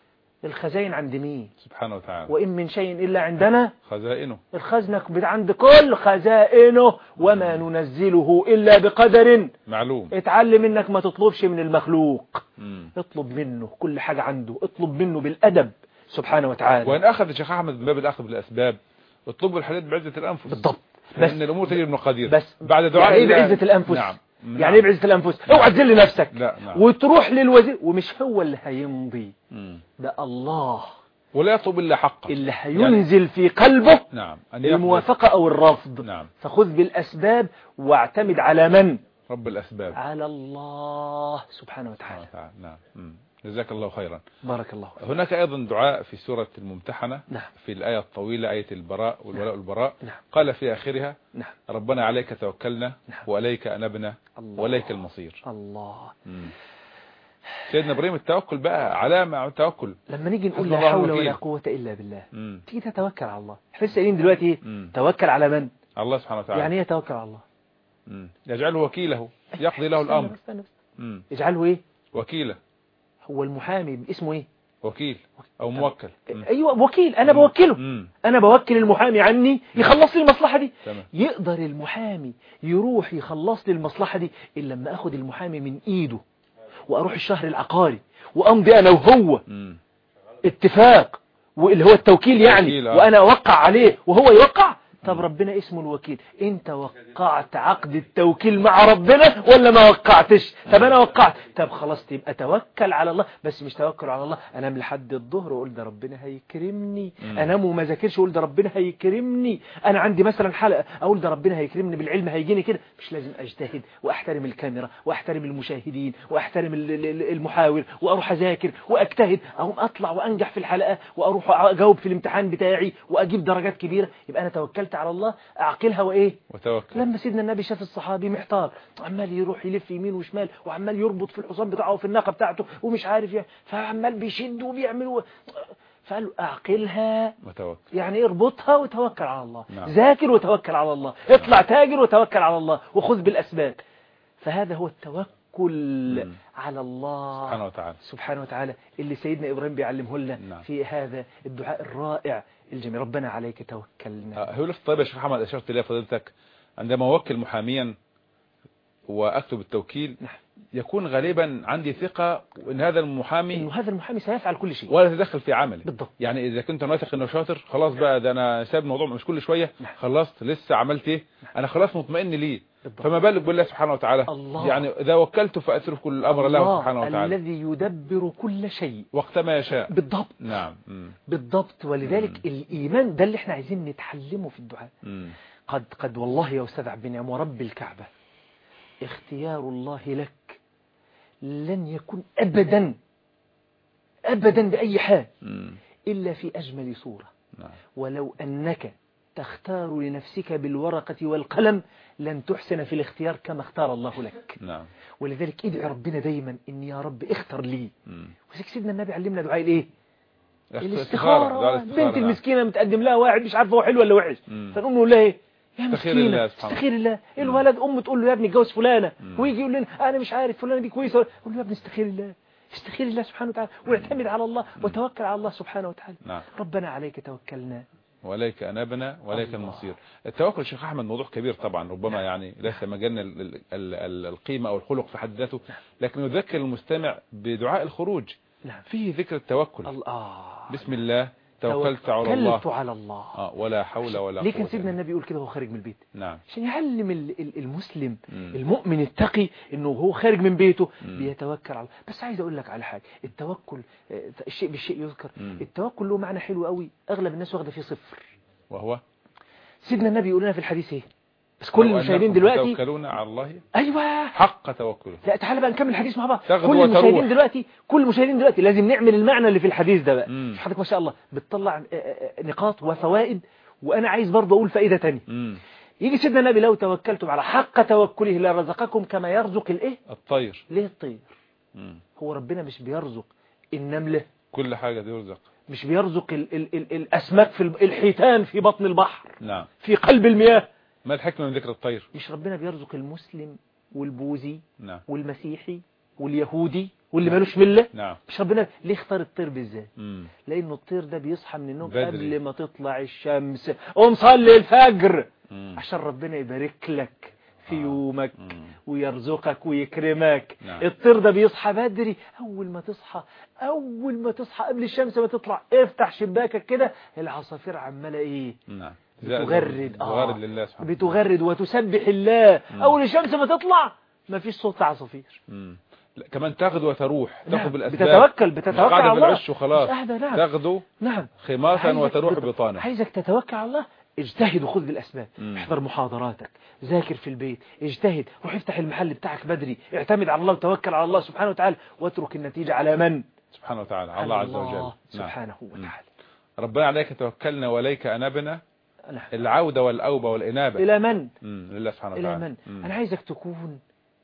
الخزائن عند مين؟ سبحانه وتعالى. وإن من شيء إلا عندنا خزائنه. الخزنة عند كل خزائنه وما ننزله إلا بقدر معلوم. اتعلم انك ما تطلبش من المخلوق، مم. اطلب منه كل حاجة عنده، اطلب منه بالأدب سبحانه وتعالى. وإن أخذ الشيخ أحمد من باب الأخذ بالأسباب اطلبوا الحاجات بعزة الأنفس. بالضبط. بس بس إن الأمور تجري بمقادير. بس بعد دعاء يعني ايه الله- بعزة الأنفس؟ نعم. يعني ايه بعزة الأنفس؟ اوعى تذل نفسك. لا نعم. وتروح للوزير ومش هو اللي هيمضي، مم. ده الله ولا يطلب إلا حقه. اللي هينزل في قلبه نعم. أن يقبل. الموافقة أو الرفض. نعم. فخذ بالأسباب واعتمد على من؟ رب الأسباب. على الله سبحانه وتعالى. تعالى. نعم. مم. جزاك الله خيرا. بارك الله فيك. هناك أيضا دعاء في سورة الممتحنة. نعم. في الآية الطويلة آية البراء والولاء والبراء. نعم. قال في آخرها نعم. ربنا عليك توكلنا نعم. وإليك أنبنا الله. وإليك المصير. الله. مم. سيدنا إبراهيم التوكل بقى علامة على التوكل. لما نيجي نقول حسبي لا الله حول الوكيل. ولا قوة إلا بالله، مم. تيجي تتوكل على الله. احنا لسه قايلين دلوقتي ايه؟ مم. توكل على من؟ الله سبحانه وتعالى. يعني ايه توكل على الله؟ مم. يجعله وكيله يقضي له استنى الأمر. بس، استنى بس. مم. يجعله ايه؟ وكيله. هو المحامي اسمه ايه؟ وكيل أو موكل. مم. ايوه وكيل، انا بوكله. مم. انا بوكل المحامي عني يخلص لي المصلحة دي. تمام. يقدر المحامي يروح يخلص لي المصلحة دي إلا لما اخد المحامي من ايده واروح الشهر العقاري وامضي انا وهو مم. اتفاق واللي هو التوكيل يعني، توكيل، آه. وانا اوقع عليه وهو يوقع. طب ربنا اسمه الوكيل، انت وقعت عقد التوكيل مع ربنا ولا ما وقعتش؟ طب انا وقعت، طب خلاص تبقى توكل على الله، بس مش توكل على الله انام لحد الظهر واقول ده ربنا هيكرمني، انام وما ذاكرش واقول ده ربنا هيكرمني، انا عندي مثلا حلقه اقول ده ربنا هيكرمني بالعلم هيجيني كده. مش لازم اجتهد واحترم الكاميرا واحترم المشاهدين واحترم المحاور واروح اذاكر واجتهد اقوم اطلع وانجح في الحلقه واروح اجاوب في الامتحان بتاعي واجيب درجات كبيره، يبقى انا توكلت على الله. اعقلها وايه وتوكل. لما سيدنا النبي شاف الصحابي محتار عمال يروح يلف يمين وشمال وعمال يربط في الحصان بتاعه وفي الناقه بتاعته ومش عارف يعني، فعمال بيشد وبيعمل و... فقال له اعقلها وتوكل، يعني اربطها وتوكل على الله. نعم. ذاكر وتوكل على الله. اطلع تاجر وتوكل على الله وخذ بالاسباب. فهذا هو التوكل كل على الله سبحانه وتعالى سبحانه وتعالى اللي سيدنا إبراهيم بيعلمه لنا. نعم. في هذا الدعاء الرائع الجميل، ربنا عليك توكلنا. هو لفت طيب يا شيخ محمد أشرت إليه فضيلتك، عندما أوكل محاميا وأكتب التوكيل نعم. يكون غالبا عندي ثقة ان هذا المحامي انه هذا المحامي سيفعل كل شيء ولا يتدخل في عمله بالضبط. يعني اذا كنت واثق انه شاطر خلاص بقى ده انا ساب الموضوع مش كل شويه نعم. خلصت لسه عملت ايه نعم. انا خلاص مطمئن ليه بالضبط. فما بالك بالله سبحانه وتعالى الله. يعني اذا وكلته فاترك كل الامر له سبحانه وتعالى الذي يدبر كل شيء وقت ما يشاء بالضبط نعم م. بالضبط. ولذلك م. الايمان ده اللي احنا عايزين نتعلمه في الدعاء. م. قد قد والله يا استاذ عبد النعم ورب الكعبه اختيار الله لك لن يكون أبدا أبدا بأي حال إلا في أجمل صورة. نعم. ولو أنك تختار لنفسك بالورقة والقلم لن تحسن في الاختيار كما اختار الله لك. نعم. ولذلك ادعي ربنا دايما إن يا رب اختر لي. وذلك سيدنا النبي علمنا دعاء الايه الاستخارة. بنت المسكينة متقدم لها واحد مش عارفه هو حلو ولا وحش فنقول له لا ايه يا مسكينة استخير الله. الولد أم تقول له يا ابني اتجوز فلانة ويجي يقول لنا أنا مش عارف فلانة دي كويسة، قول له يا ابني استخير الله استخير الله سبحانه وتعالى واعتمد على الله وتوكل على الله سبحانه وتعالى. نعم. ربنا عليك توكلنا وإليك أنابنا وإليك المصير. التوكل شيخ أحمد موضوع كبير طبعا ربما نعم. يعني ليس مجالنا القيمة أو الخلق في حد ذاته نعم. لكن يذكر المستمع بدعاء الخروج نعم. فيه ذكر التوكل الله. بسم الله توكلت على الله توكلت على الله آه ولا حول ولا قوة. ليه كان سيدنا النبي يقول كده وهو خارج من البيت؟ نعم. عشان يعلم المسلم مم. المؤمن التقي انه هو خارج من بيته مم. بيتوكل على الله. بس عايز اقول لك على حاجه، التوكل الشيء بالشيء يذكر. مم. التوكل له معنى حلو قوي اغلب الناس واخده فيه صفر، وهو سيدنا النبي يقول لنا في الحديث ايه بس كل المشاهدين دلوقتي توكلون على الله ايوه حق توكله. لا تعالى بقى نكمل الحديث مع بعض. كل المشاهدين دلوقتي كل المشاهدين دلوقتي لازم نعمل المعنى اللي في الحديث ده بقى. مش حضرتك ما شاء الله بتطلع نقاط وفوائد وانا عايز برضه اقول فائده ثانيه. يجي سيدنا النبي لو توكلتم على حق توكله لرزقكم كما يرزق الايه الطير. ليه الطير؟ مم. هو ربنا مش بيرزق النمله كل حاجه بيرزق، مش بيرزق ال ال ال الاسماك في الحيتان في بطن البحر نعم في قلب المياه؟ ما الحكمة من ذكر الطير؟ مش ربنا بيرزق المسلم والبوذي نعم. والمسيحي واليهودي واللي نعم. مالوش ملة؟ نعم. مش ربنا ليه اختار الطير بالذات؟ لأنه الطير ده بيصحى من النوم قبل ما تطلع الشمس قوم صلي الفجر مم. عشان ربنا يبارك لك في آه. يومك مم. ويرزقك ويكرمك. نعم. الطير ده بيصحى بدري، أول ما تصحى أول ما تصحى قبل الشمس ما تطلع افتح شباكك كده العصافير عمالة ايه؟ نعم. بتغرد آه. لله سبحانه بتغرد وتسبح الله. مم. أول الشمس ما تطلع ما فيش صوت عصافير. كمان تاخذ وتروح تاخذ نعم. بالأسباب بتتوكل بتتوكل على الله بالعش وخلاص. نعم. تاخذ نعم. خماسا وتروح بت... بطانا. عايزك تتوكل على الله، اجتهد وخذ بالأسباب. مم. احضر محاضراتك، ذاكر في البيت، اجتهد، روح افتح المحل بتاعك بدري، اعتمد على الله وتوكل على الله سبحانه وتعالى واترك النتيجة على من؟ سبحانه وتعالى على الله عز وجل سبحانه نعم. وتعالى. ربنا عليك توكلنا وليك أنابنا. العودة والأوبة والإنابة إلى من؟ مم. لله سبحانه وتعالى. إلى من؟ مم. أنا عايزك تكون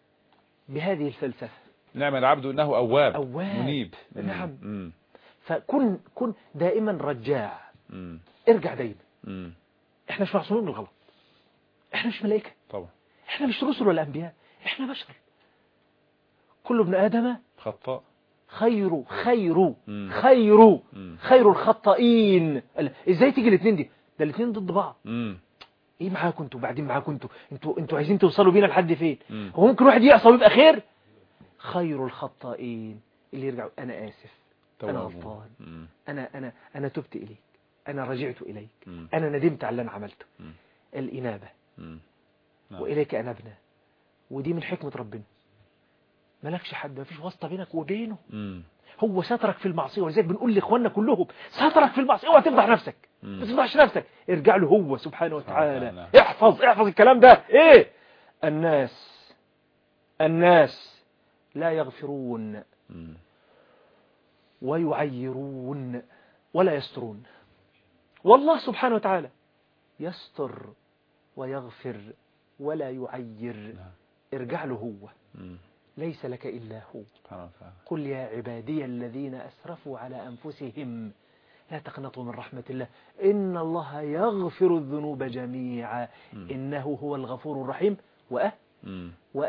بهذه الفلسفة. نعم العبد إنه أواب, أواب. منيب. نعم. مم. فكن كن دائما رجاع. مم. ارجع دائما. مم. احنا مش معصومين من الغلط، احنا مش ملائكة طبعا، احنا مش رسل ولا أنبياء، احنا بشر. كل ابن آدم خطاء خير خير مم. خير مم. خير الخطائين. ازاي تيجي الاثنين دي؟ ده الاثنين ضد بعض. مم. ايه معاكم انتوا وبعدين معاكم انتوا انتوا انتوا عايزين توصلوا بينا لحد فين؟ مم. هو ممكن واحد يعصى ويبقى خير؟ خير الخطائين اللي يرجعوا انا اسف انا غلطان انا انا انا تبت اليك انا رجعت اليك مم. انا ندمت على اللي انا عملته. مم. الإنابة. مم. نعم. وإليك أنبنا. ودي من حكمة ربنا، مالكش حد، مفيش واسطة بينك وبينه. مم. هو سترك في المعصية، ولذلك بنقول لإخواننا كلهم سترك في المعصية، اوعى تفضح نفسك، مم. ما تفضحش نفسك، ارجع له هو سبحانه وتعالى. نعم. احفظ احفظ الكلام ده. ايه الناس الناس لا يغفرون مم. ويعيرون ولا يسترون، والله سبحانه وتعالى يستر ويغفر ولا يعير. نعم. ارجع له هو، مم. ليس لك إلا هو. سبحانه وتعالى. قل يا عبادي الذين أسرفوا على أنفسهم لا تقنطوا من رحمة الله إن الله يغفر الذنوب جميعا مم. إنه هو الغفور الرحيم وأه مم.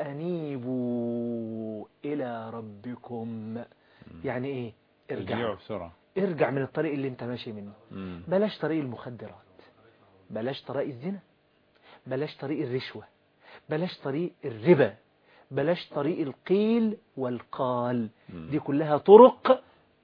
وأنيبوا إلى ربكم. مم. يعني إيه؟ ارجع ارجعوا بسرعة. ارجع من الطريق اللي انت ماشي منه. مم. بلاش طريق المخدرات، بلاش طريق الزنا، بلاش طريق الرشوة، بلاش طريق الربا، بلاش طريق القيل والقال. مم. دي كلها طرق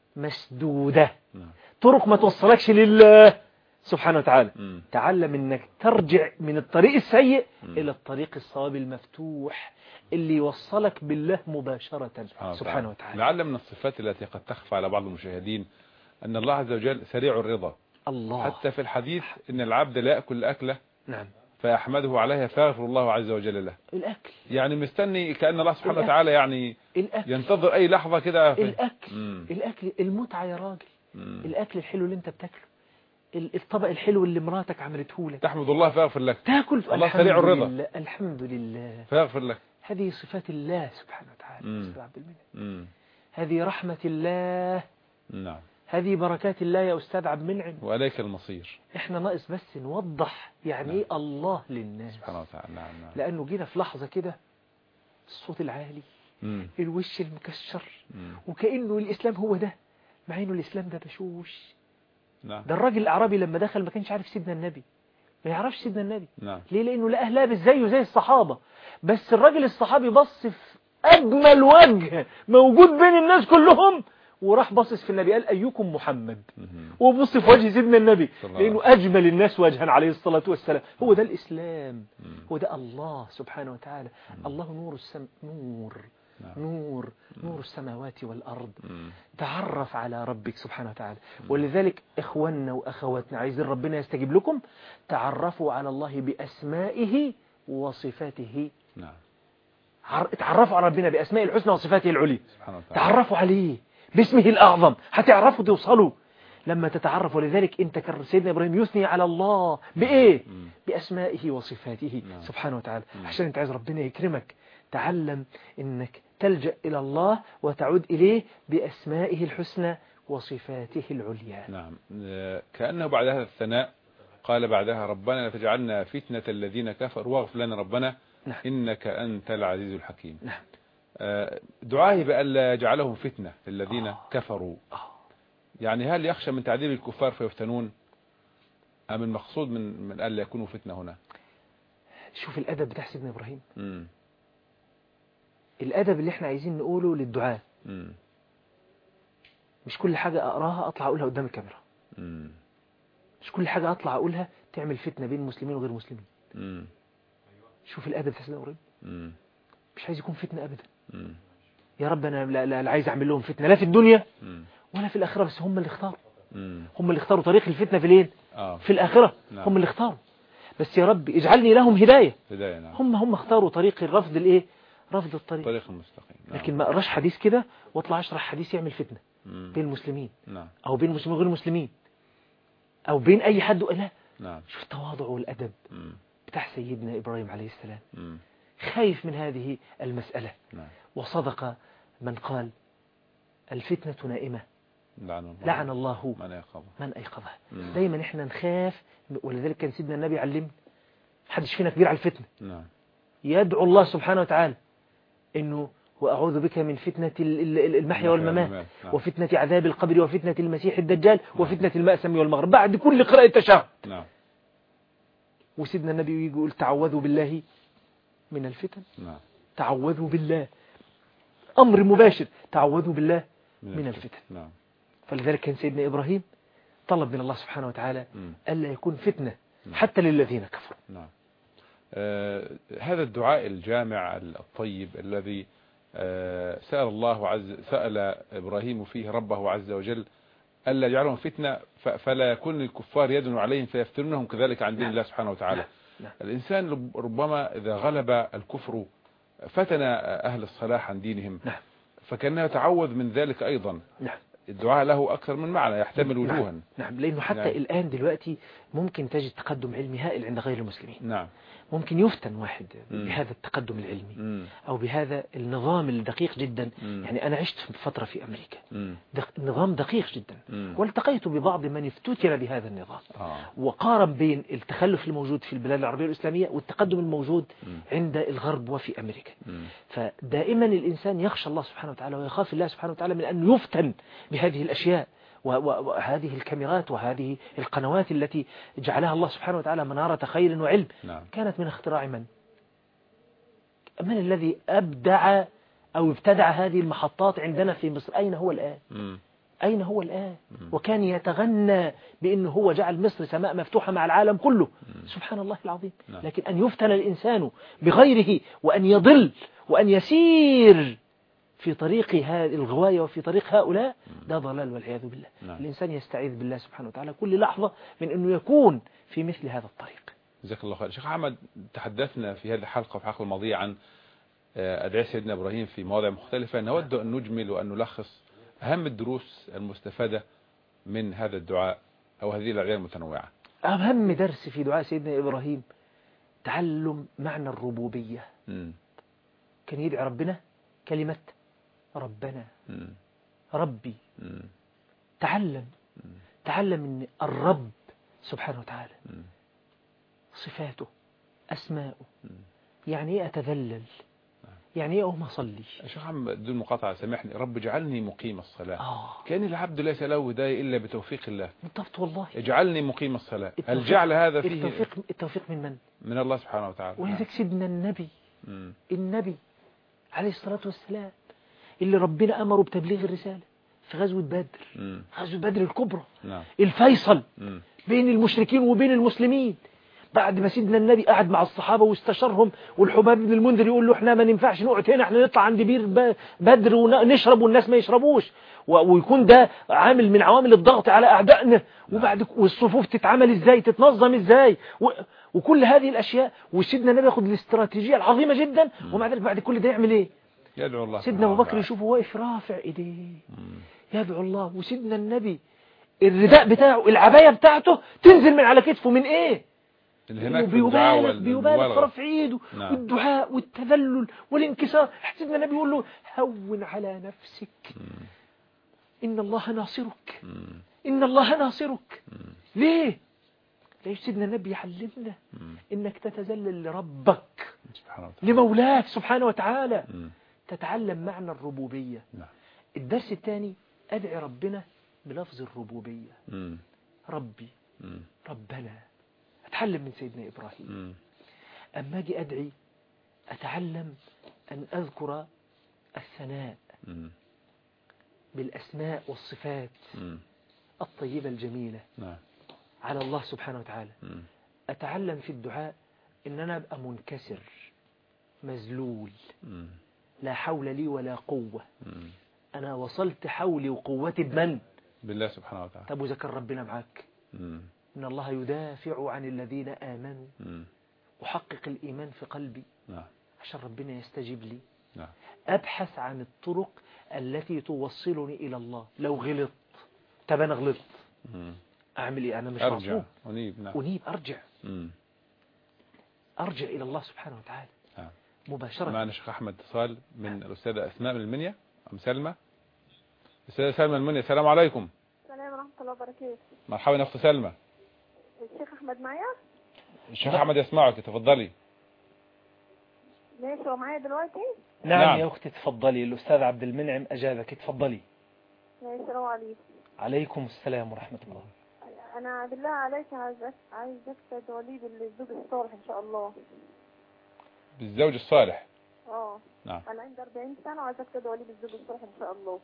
مسدودة، نعم. طرق ما توصلكش لله سبحانه وتعالى. مم. تعلم انك ترجع من الطريق السيء مم. الى الطريق الصواب المفتوح اللي يوصلك بالله مباشرة سبحانه, سبحانه وتعالى. لعل من الصفات التي قد تخفى على بعض المشاهدين أن الله عز وجل سريع الرضا. الله. حتى في الحديث إن العبد لا يأكل أكله نعم فيحمده عليها فيغفر الله عز وجل له. الأكل يعني مستني كأن الله سبحانه الأكل. وتعالى يعني الأكل. ينتظر أي لحظة كده في... الأكل مم. الأكل المتعة يا راجل. مم. الأكل الحلو اللي انت بتاكله، ال- الطبق الحلو اللي مراتك عملته لك، تحمد الله فيغفر لك. تاكل الله الحمد سريع الرضا. لله الحمد لله فيغفر لك. هذه صفات الله سبحانه وتعالى. مم. أستاذ عبد المنعم. مم. هذه رحمة الله، نعم. هذه بركات الله يا أستاذ عبد المنعم. وإليك المصير. احنا ناقص بس نوضح يعني نعم. ايه الله للناس سبحانه وتعالى. نعم نعم. لأنه جينا في لحظة كده الصوت العالي، مم. الوش المكشر، مم. وكأنه الإسلام هو ده، مع إنه الإسلام ده بشوش. نعم. ده الراجل الأعرابي لما دخل ما كانش عارف سيدنا النبي، ما يعرفش سيدنا النبي. نعم. ليه؟ لأنه لقاه لابس زيه زي الصحابة، بس الراجل الصحابي بص في أجمل وجه موجود بين الناس كلهم، وراح باصص في النبي قال أيكم محمد، مم. وبص في وجه سيدنا النبي صلى الله لأنه أجمل الناس وجها عليه الصلاة والسلام. هو ده الإسلام، مم. هو ده الله سبحانه وتعالى. مم. الله نور السم نور نعم. نور نور السماوات والأرض. مم. تعرف على ربك سبحانه وتعالى. ولذلك إخواننا وأخواتنا عايزين ربنا يستجيب لكم، تعرفوا على الله بأسمائه وصفاته. نعم. تعرفوا على ربنا بأسماء الحسنى وصفاته العليا، سبحانه وتعالى. تعرفوا عليه باسمه الأعظم، هتعرفوا توصلوا لما تتعرفوا. لذلك انت كان سيدنا إبراهيم يثني على الله بإيه؟ مم. بأسمائه وصفاته نعم. سبحانه وتعالى. مم. عشان انت عايز ربنا يكرمك، تعلم انك تلجأ إلى الله وتعود إليه بأسمائه الحسنى وصفاته العليا. نعم. آه، كأنه بعد هذا الثناء قال بعدها ربنا لا تجعلنا فتنة الذين كفروا واغفر لنا ربنا نعم. إنك أنت العزيز الحكيم. نعم. آه، دعائه بألا يجعلهم فتنة الذين آه. كفروا، آه. يعني هل يخشى من تعذيب الكفار فيفتنون أم المقصود من من ألا يكونوا فتنة هنا؟ شوف الأدب بتاع سيدنا إبراهيم، مم. الأدب اللي احنا عايزين نقوله للدعاء. مم. مش كل حاجة أقراها أطلع أقولها قدام الكاميرا، مم. مش كل حاجة أطلع أقولها تعمل فتنة بين مسلمين وغير مسلمين. مم. شوف الأدب بتاع سيدنا إبراهيم، مم. مش عايز يكون فتنة أبدا. مم. يا رب أنا لا, لا, لا عايز أعمل لهم فتنة لا في الدنيا مم. ولا في الآخرة، بس هم اللي اختاروا، مم. هم اللي اختاروا طريق الفتنة في الين آه. في الآخرة. نعم. هم اللي اختاروا، بس يا رب اجعلني لهم هداية. هداية. نعم. هم هم اختاروا طريق الرفض الايه، رفض الطريق. طريق المستقيم. نعم. لكن ما اقراش حديث كده واطلع اشرح حديث يعمل فتنة مم. بين المسلمين نعم. او بين المسلمين وغير المسلمين او بين اي حد. لا، نعم. شوف التواضع والادب مم. بتاع سيدنا ابراهيم عليه السلام، مم. خايف من هذه المسألة. نعم. وصدق من قال الفتنة نائمة لعن الله لعن الله من يقظ من أيقظها. مم. دايما احنا نخاف، ولذلك كان سيدنا النبي علمنا محدش فينا كبير على الفتنة، نعم. يدعو الله سبحانه وتعالى انه وأعوذ بك من فتنة ال- ال- المحيا والممات، نعم. وفتنة عذاب القبر، وفتنة المسيح الدجال، وفتنة المأسم والمغرب، بعد كل قراءة تشهد. نعم. وسيدنا النبي يقول تعوذوا بالله من الفتن، نعم. تعوذوا بالله، أمر مباشر، تعوذوا بالله من الفتن. نعم. فلذلك كان سيدنا إبراهيم طلب من الله سبحانه وتعالى مم. ألا يكون فتنة حتى للذين كفروا. نعم. آه هذا الدعاء الجامع الطيب الذي آه سأل الله عز سأل إبراهيم فيه ربه عز وجل ألا يجعلهم فتنة فلا يكون الكفار يدن عليهم فيفتنونهم كذلك عن دين الله سبحانه وتعالى. الإنسان ربما إذا غلب الكفر فتن أهل الصلاح عن دينهم، فكأنه يتعوذ من ذلك أيضا. الدعاء له أكثر من معنى يحتمل وجوها. نعم. نعم لأنه حتى نعم. الآن دلوقتي ممكن تجد تقدم علمي هائل عند غير المسلمين. نعم. ممكن يفتن واحد مم. بهذا التقدم العلمي مم. أو بهذا النظام الدقيق جدا. مم. يعني أنا عشت فترة في أمريكا، دق... نظام دقيق جدا، مم. والتقيت ببعض من افتتن بهذا النظام. آه. وقارن بين التخلف الموجود في البلاد العربية الإسلامية والتقدم الموجود مم. عند الغرب وفي أمريكا. مم. فدائما الإنسان يخشى الله سبحانه وتعالى ويخاف الله سبحانه وتعالى من أن يفتن بهذه الأشياء وهذه الكاميرات وهذه القنوات التي جعلها الله سبحانه وتعالى منارة خير وعلم. نعم. كانت من اختراع من؟ من الذي أبدع أو ابتدع هذه المحطات عندنا في مصر؟ أين هو الآن؟ م. أين هو الآن؟ م. وكان يتغنى بأنه هو جعل مصر سماء مفتوحة مع العالم كله. م. سبحان الله العظيم. نعم. لكن أن يفتن الإنسان بغيره وأن يضل وأن يسير في طريق هذه الغواية وفي طريق هؤلاء، ده ضلال والعياذ بالله. نعم. الإنسان يستعيذ بالله سبحانه وتعالى كل لحظة من أنه يكون في مثل هذا الطريق. جزاك الله خير. شيخ أحمد، تحدثنا في هذه الحلقة في الحلقة الماضية عن أدعية سيدنا إبراهيم في مواضع مختلفة. نود أن نجمل وأن نلخص أهم الدروس المستفادة من هذا الدعاء أو هذه الأدعية المتنوعة. أهم درس في دعاء سيدنا إبراهيم تعلم معنى الربوبية. م. كان يدعي ربنا كلمة ربنا. م. ربي. م. تعلم م. تعلم ان الرب سبحانه وتعالى م. صفاته أسماؤه. م. يعني ايه أتذلل، يعني ايه أقوم أصلي. شيخ محمد بدون مقاطعة سامحني، رب اجعلني مقيم الصلاة. آه. كان العبد ليس له هداية إلا بتوفيق الله. بالضبط والله. اجعلني مقيم الصلاة. هل جعل هذا فيه التوفيق, التوفيق من من؟ من الله سبحانه وتعالى. ولذلك سيدنا النبي م. النبي عليه الصلاة والسلام اللي ربنا أمره بتبليغ الرسالة في غزوة بدر. م. غزوة بدر الكبرى. نعم. الفيصل م. بين المشركين وبين المسلمين. بعد ما سيدنا النبي قعد مع الصحابة واستشرهم، والحباب بن المنذر يقول له احنا ما ننفعش نقعد هنا، احنا نطلع عند بير بدر ونشرب والناس ما يشربوش، ويكون ده عامل من عوامل الضغط على أعدائنا. وبعد والصفوف تتعمل ازاي، تتنظم ازاي، وكل هذه الأشياء. وسيدنا النبي ياخد الاستراتيجية العظيمة جدا، ومع ذلك بعد كل ده يعمل ايه؟ يدعو الله. سيدنا أبو بكر يشوفه واقف رافع ايديه يدعو الله، وسيدنا النبي الرداء بتاعه العباية بتاعته تنزل من على كتفه من ايه؟ بيبالغ بيبالغ في رفع ايده. نعم. والدعاء والتذلل والانكسار. سيدنا النبي يقول له هون على نفسك. مم. إن الله ناصرك. مم. إن الله ناصرك. مم. ليه؟ ليش سيدنا النبي يعلمنا مم. إنك تتذلل لربك سبحانه وتعالى، لمولاك سبحانه وتعالى. مم. تتعلم معنى الربوبية. نعم. الدرس الثاني أدعي ربنا بلفظ الربوبية. مم. ربي. مم. ربنا. أتعلم من سيدنا إبراهيم. مم. أما أجي أدعي أتعلم أن أذكر الثناء مم. بالأسماء والصفات مم. الطيبة الجميلة. نعم. على الله سبحانه وتعالى. مم. أتعلم في الدعاء أن أنا أبقى منكسر مذلول. مم. لا حول لي ولا قوة. مم. أنا وصلت حولي وقوتي بمن؟ بالله سبحانه وتعالى. طب وذكر ربنا معاك. مم. إن الله يدافع عن الذين آمنوا. مم. أحقق الإيمان في قلبي. نعم. عشان ربنا يستجيب لي. نعم. أبحث عن الطرق التي توصلني إلى الله. لو غلط، طب أنا غلطت، مم. أعمل إيه؟ أنا مش أرجع معصوم. أنيب. نعم. أنيب أرجع. مم. أرجع إلى الله سبحانه وتعالى. نعم. مباشرة. معنا شيخ أحمد اتصال من الأستاذة أسماء من المنيا أم سلمى؟ الأستاذة سلمى من المنيا. السلام عليكم. السلام ورحمة الله وبركاته. مرحبا يا أخت سلمى. الشيخ أحمد معايا؟ الشيخ أحمد يسمعك، تفضلي. ماشي، هو معايا دلوقتي؟ نعم, نعم يا أختي تفضلي. الأستاذ عبد المنعم أجابك، تفضلي. ماشي. السلام عليكم. عليكم السلام ورحمة الله. أنا بالله عليك عايزك عايزك تدعو لي بالزوج الصالح إن شاء الله. بالزوج الصالح؟ اه. نعم. أنا عندي أربعين سنة وعايزك تدعو لي بالزوج الصالح إن شاء الله.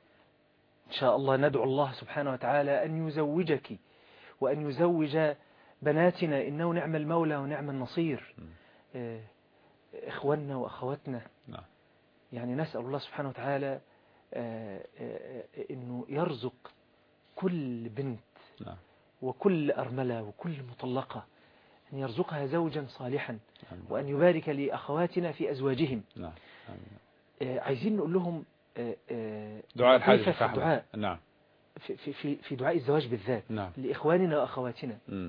إن شاء الله ندعو الله سبحانه وتعالى أن يزوجك وأن يزوج بناتنا إنه نعم المولى ونعم النصير. آه، إخواننا وأخواتنا. نعم. يعني نسأل الله سبحانه وتعالى آه، آه، إنه يرزق كل بنت نعم. وكل أرملة وكل مطلقة أن يرزقها زوجا صالحا، نعم. وأن يبارك لأخواتنا في أزواجهم. نعم. آه، عايزين نقول لهم آه، آه، دعاء الحاجة في الدعاء، نعم. في في في دعاء الزواج بالذات. نعم. لإخواننا وأخواتنا. م.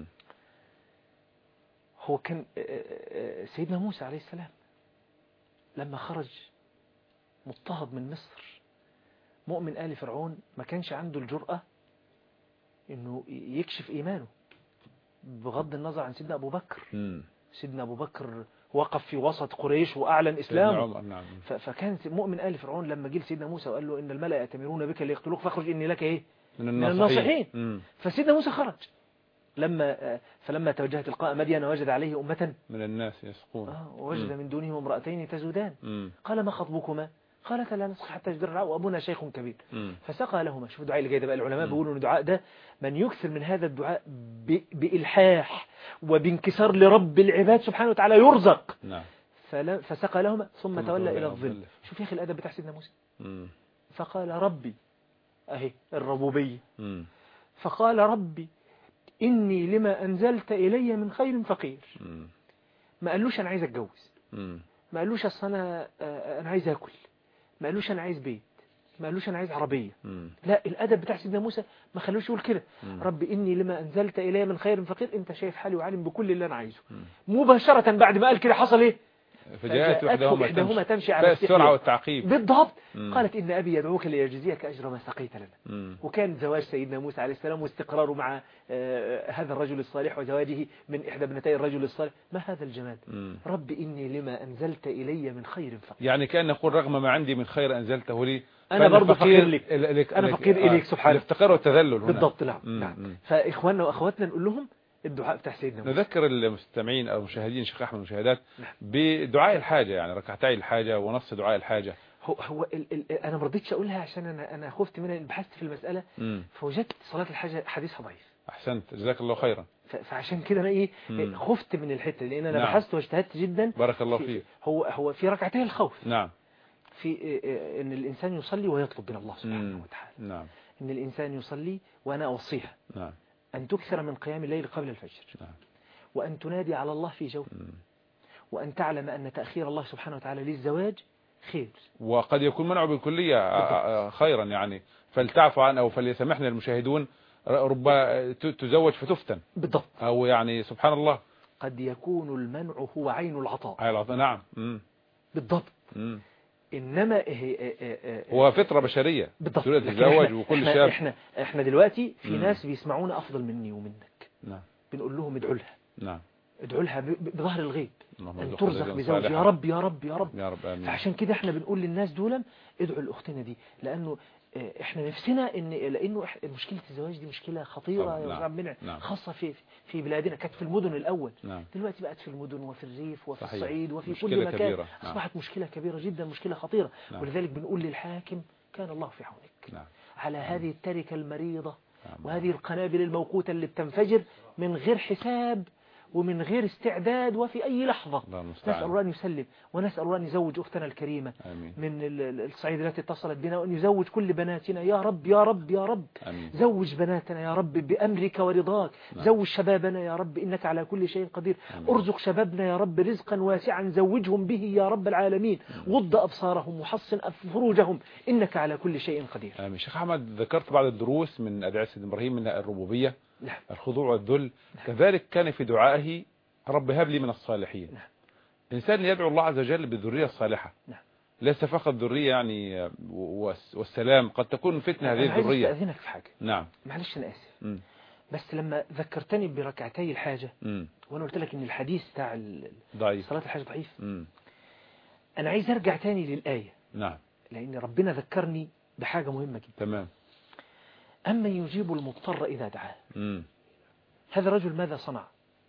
هو كان سيدنا موسى عليه السلام لما خرج مضطهد من مصر مؤمن آل فرعون ما كانش عنده الجرأة إنه يكشف إيمانه بغض النظر عن سيدنا أبو بكر. م. سيدنا أبو بكر وقف في وسط قريش وأعلن إسلامه. نعم. فكان مؤمن آل فرعون لما جه سيدنا موسى وقال له إن الملأ يأتمرون بك ليقتلوك فاخرج إني لك إيه من الناصحين. الناصحين. فسيدنا موسى خرج لما فلما توجه تلقاء مدين وجد عليه أمة من الناس يسقون. آه ووجد من دونهم امرأتين تزودان. مم. قال ما خطبكما؟ قالتا لا نسقي حتى يصدر الرعاء وأبونا شيخ كبير. مم. فسقى لهما. شوف الدعاء اللي جاي ده بقى، العلماء مم. بيقولوا ان الدعاء ده من يكثر من هذا الدعاء ب... بإلحاح وبانكسار لرب العباد سبحانه وتعالى يرزق. نعم. فل... فسقى لهما ثم, ثم تولى إلى الظل. الظل. شوف يا أخي الأدب بتاع سيدنا موسى. مم. فقال ربي، أهي الربوبية. مم. فقال ربي إني لما أنزلت إلي من خير فقير. مم. ما قالوش أنا عايز أتجوز، مم. ما قالوش أصل أنا أنا عايز أكل، ما قالوش أنا عايز بيت، ما قالوش أنا عايز عربية. مم. لا، الأدب بتاع سيدنا موسى ما خلوش يقول كده. مم. ربي إني لما أنزلت إلي من خير فقير، أنت شايف حالي وعالم بكل اللي أنا عايزه. مم. مباشرة بعد ما قال كده حصل إيه؟ فجاءت إحداهما, إحداهما تمشي على السرعة والتعقيب. بالضبط. مم. قالت إن أبي يدعوك ليجزيك أجر ما سقيت لنا. مم. وكان زواج سيدنا موسى عليه السلام واستقراره مع آه هذا الرجل الصالح وزواجه من إحدى ابنتي الرجل الصالح. ما هذا الجمال؟ مم. رب إني لما أنزلت إلي من خير فقير. يعني كان يقول رغم ما عندي من خير أنزلته لي أنا برضو فقير لك. لك أنا فقير إليك سبحانه. الافتقار والتذلل هنا. بالضبط. نعم. مم. نعم. مم. فإخواننا وأخواتنا نقول لهم الدعاء بتاع سيدنا موسى. نذكر المستمعين أو المشاهدين شيخ أحمد المشاهدات بدعاء الحاجة، يعني ركعتي الحاجة ونص دعاء الحاجة. هو هو ال ال أنا ما رضيتش أقولها عشان أنا أنا خفت منها، بحثت في المسألة. مم. فوجدت صلاة الحاجة حديثها ضعيف. أحسنت، جزاك الله خيرا. فعشان كده أنا إيه مم. خفت من الحتة، لأن أنا نعم. بحثت واجتهدت جدا. بارك الله في فيك. هو هو في ركعتي الخوف. نعم. في إن الإنسان يصلي ويطلب من الله سبحانه وتعالى. نعم. إن الإنسان يصلي، وأنا أوصيها. نعم. أن تكثر من قيام الليل قبل الفجر. نعم. وأن تنادي على الله في جو. وأن تعلم أن تأخير الله سبحانه وتعالى للزواج خير، وقد يكون منعه بالكلية خيرا، يعني فلتعفو عنه أو فليسمحنا المشاهدون، ربما تزوج فتفتن. بالضبط. أو يعني سبحان الله قد يكون المنع هو عين العطاء. عين العطاء. نعم. مم. بالضبط. مم. إنما هو فطرة بشرية. بالضبط. تتزوج وكل إحنا شاب. إحنا إحنا دلوقتي في مم. ناس بيسمعونا أفضل مني ومنك. نعم. بنقول لهم ادعوا لها. نعم. ادعوا لها بظهر الغيب أن نعم. ترزق بزوج. يا رب يا رب يا رب يا رب آمين. فعشان كده احنا بنقول للناس دولا ادعوا لأختنا دي، لأنه احنا نفسنا ان لانه مشكله الزواج دي مشكله خطيره يا نعم. ربنا. نعم. خاصه في في بلادنا. كانت في المدن الاول. نعم. دلوقتي بقت في المدن وفي الريف وفي صحيح. الصعيد وفي مشكلة كل مكان. كبيرة. نعم. اصبحت مشكله كبيره جدا، مشكله خطيره. نعم. ولذلك بنقول للحاكم كان الله في عونك. نعم. على هذه التركه المريضه. نعم. وهذه القنابل الموقوته اللي بتنفجر من غير حساب ومن غير استعداد وفي أي لحظة. نسأل الله أن يسلم، ونسأل الله أن يزوج أختنا الكريمة آمين. من الصعيد التي اتصلت بنا، وأن يزوج كل بناتنا يا رب يا رب يا رب. آمين. زوج بناتنا يا رب بأمرك ورضاك. نعم. زوج شبابنا يا رب إنك على كل شيء قدير. آمين. ارزق شبابنا يا رب رزقا واسعا، زوجهم به يا رب العالمين. غض أبصارهم وحصن فروجهم إنك على كل شيء قدير. آمين. شيخ أحمد، ذكرت بعض الدروس من أدعية سيدنا إبراهيم من الربوبية. نعم. الخضوع والذل. نعم. كذلك كان في دعائه رب هب لي من الصالحين. نعم. إنسان يدعو الله عز وجل بالذرية الصالحة. نعم. ليس فقط ذرية يعني والسلام، قد تكون فتنة هذه الذرية. عايز أستأذنك في حاجة. نعم. معلش أنا آسف. م. بس لما ذكرتني بركعتي الحاجة م. وأنا قلت لك إن الحديث بتاع ضعيف. صلاة الحاجة ضعيف. م. أنا عايز أرجع تاني للآية. نعم. لأن ربنا ذكرني بحاجة مهمة جدا. تمام. أما يجيب المضطر إذا دعاه. م. هذا الرجل ماذا صنع؟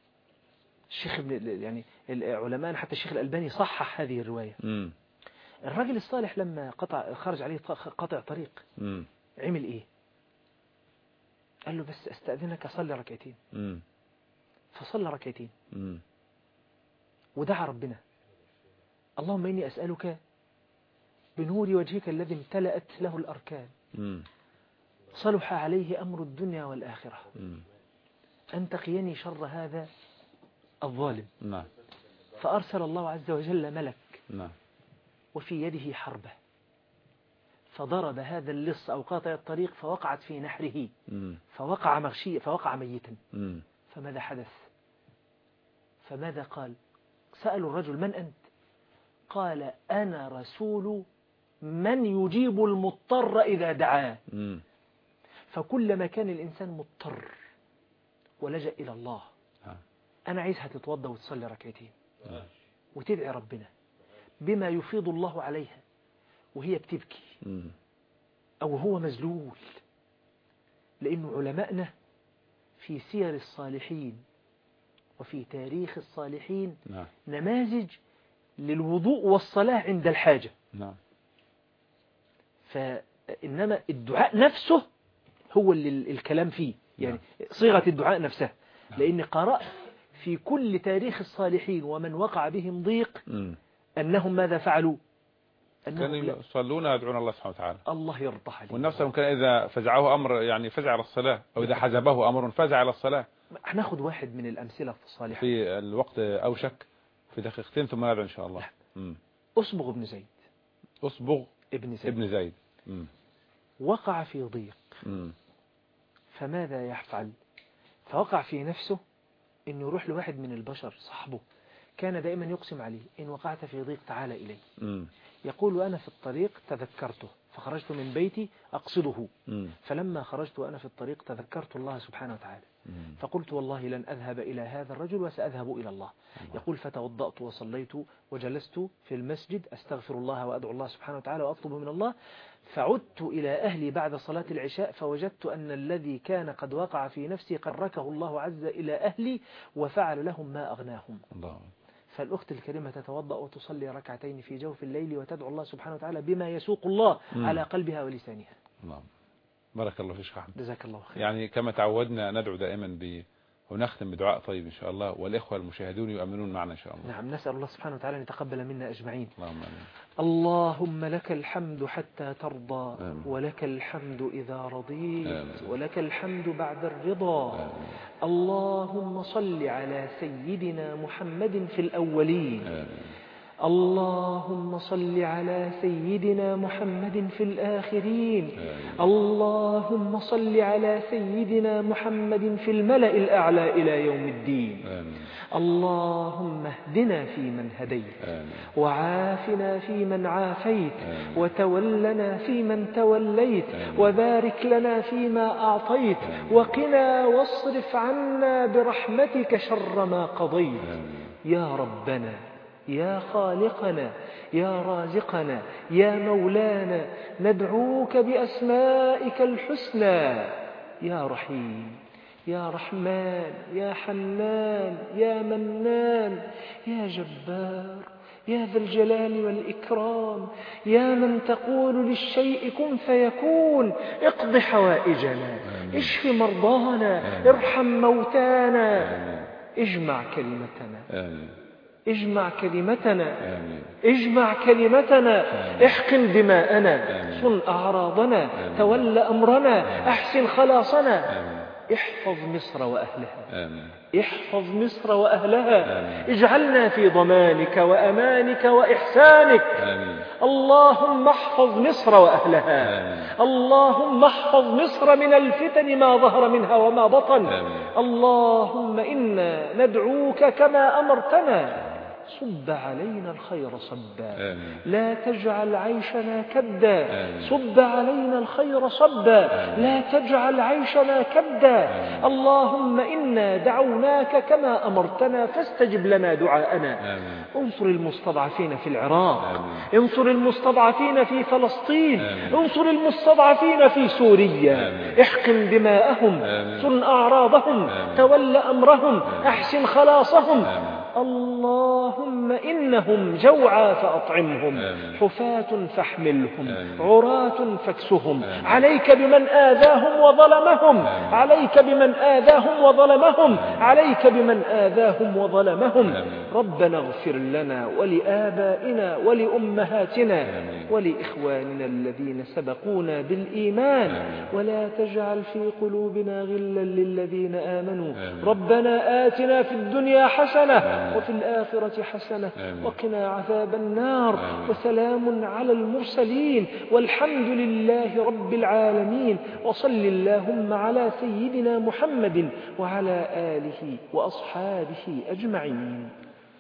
الشيخ يعني العلماء حتى الشيخ الألباني صحح هذه الرواية. م. الرجل الصالح لما قطع خرج عليه قطع طريق م. عمل إيه؟ قال له بس أستأذنك أصلي ركعتين. م. فصلى ركعتين مم. ودعا ربنا: اللهم إني أسألك بنور وجهك الذي امتلأت له الأركان مم. صلح عليه أمر الدنيا والآخرة مم. أن تقيني شر هذا الظالم. نعم. فأرسل الله عز وجل ملك نعم. وفي يده حربة، فضرب هذا اللص أو قاطع الطريق فوقعت في نحره مم. فوقع مغشي فوقع ميتا. مم. فماذا حدث؟ فماذا قال؟ سألوا الرجل: من أنت؟ قال: أنا رسول من يجيب المضطر إذا دعاه. مم. فكلما كان الإنسان مضطر ولجأ إلى الله، آه. أنا عايزها تتوضى وتصلي ركعتين آه. وتدعي ربنا بما يفيض الله عليها وهي بتبكي مم. أو هو مذلول. لأن علماءنا في سير الصالحين وفي تاريخ الصالحين نعم. نماذج للوضوء والصلاة عند الحاجة. نعم. فإنما الدعاء نفسه هو اللي الكلام فيه، يعني نعم. صيغة الدعاء نفسها. نعم. لأن قرأ في كل تاريخ الصالحين ومن وقع بهم ضيق مم. أنهم ماذا فعلوا؟ أنهم كانوا لا- يصلون ويدعون الله سبحانه وتعالى. الله يرضى عليه. والنفس كان إذا فزعه أمر يعني فزع على الصلاة، أو إذا حزبه أمر فزع على الصلاة. هناخد واحد من الأمثلة في الصالحين. في الوقت أوشك في دقيقتين ثم ندعو إن شاء الله. مم. أصبغ بن زيد أصبغ ابن زيد ابن زيد. مم. وقع في ضيق، مم. فماذا يفعل؟ فوقع في نفسه أن يروح لواحد من البشر صاحبه كان دائما يقسم عليه: إن وقعت في ضيق تعال إلي. مم. يقول: أنا في الطريق تذكرته فخرجت من بيتي أقصده، مم. فلما خرجت وأنا في الطريق تذكرت الله سبحانه وتعالى، مم. فقلت والله لن أذهب إلى هذا الرجل وسأذهب إلى الله. يقول: فتوضأت وصليت وجلست في المسجد أستغفر الله وأدعو الله سبحانه وتعالى وأطلب من الله، فعدت إلى أهلي بعد صلاة العشاء فوجدت أن الذي كان قد وقع في نفسي قد ركه الله عز إلى أهلي وفعل لهم ما أغناهم. الله. فالأخت الكريمة تتوضأ وتصلي ركعتين في جوف الليل وتدعو الله سبحانه وتعالى بما يسوق الله مم. على قلبها ولسانها. الله. بارك الله فيك شيخ أحمد. جزاك الله خير. يعني كما تعودنا ندعو دائما ب ونختم بدعاء طيب إن شاء الله، والإخوة المشاهدون يؤمنون معنا إن شاء الله. نعم، نسأل الله سبحانه وتعالى أن يتقبل منا أجمعين. اللهم آمين. اللهم لك الحمد حتى ترضى، آمين. ولك الحمد إذا رضيت، آمين. ولك الحمد بعد الرضا. آمين. اللهم صل على سيدنا محمد في الأولين. آمين. اللهم صل على سيدنا محمد في الآخرين. آمين. اللهم صل على سيدنا محمد في الملأ الأعلى إلى يوم الدين. آمين. اللهم اهدنا فيمن هديت، آمين. وعافنا فيمن عافيت، آمين. وتولنا فيمن توليت، آمين. وبارك لنا فيما أعطيت، آمين. وقنا واصرف عنا برحمتك شر ما قضيت. آمين. يا ربنا، يا خالقنا، يا رازقنا، يا مولانا، ندعوك بأسمائك الحسنى: يا رحيم، يا رحمن، يا حنان، يا منان، يا جبار، يا ذا الجلال والإكرام، يا من تقول للشيء كن فيكون. اقض حوائجنا، اشف مرضانا، ارحم موتانا، اجمع كلمتنا، آمين. اجمع كلمتنا، آمين. اجمع كلمتنا، آمين. احقن دماءنا، آمين. صن أعراضنا، آمين. تول أمرنا، آمين. أحسن خلاصنا. آمين. احفظ مصر وأهلها، آمين. احفظ مصر وأهلها، آمين. اجعلنا في ضمانك وأمانك وإحسانك. آمين. اللهم احفظ مصر وأهلها. آمين. اللهم احفظ مصر من الفتن ما ظهر منها وما بطن. آمين. اللهم إنا ندعوك كما أمرتنا: صب علينا الخير صبا، آمين. لا تجعل عيشنا كدا. آمين. صب علينا الخير صبا، آمين. لا تجعل عيشنا كدا. آمين. اللهم إنا دعوناك كما أمرتنا فاستجب لنا دعاءنا. آمين. انصر المستضعفين في العراق، آمين. انصر المستضعفين في فلسطين، آمين. انصر المستضعفين في سوريا. آمين. احقن دماءهم، آمين. صن أعراضهم، آمين. تول أمرهم، آمين. أحسن خلاصهم. آمين. اللهم إنهم جوعى فأطعمهم، آمين. حفاة فاحملهم، آمين. عراة فاكسهم، آمين. عليك بمن آذاهم وظلمهم، آمين. عليك بمن آذاهم وظلمهم، آمين. عليك بمن آذاهم وظلمهم. آمين. ربنا اغفر لنا ولآبائنا ولأمهاتنا آمين. ولإخواننا الذين سبقونا بالإيمان، آمين. ولا تجعل في قلوبنا غلا للذين آمنوا. آمين. ربنا آتنا في الدنيا حسنة آمين. وفي الآخرة حسنة آمين. وقنا عذاب النار. آمين. وسلام على المرسلين والحمد لله رب العالمين. وصل اللهم على سيدنا محمد وعلى آله وأصحابه أجمعين.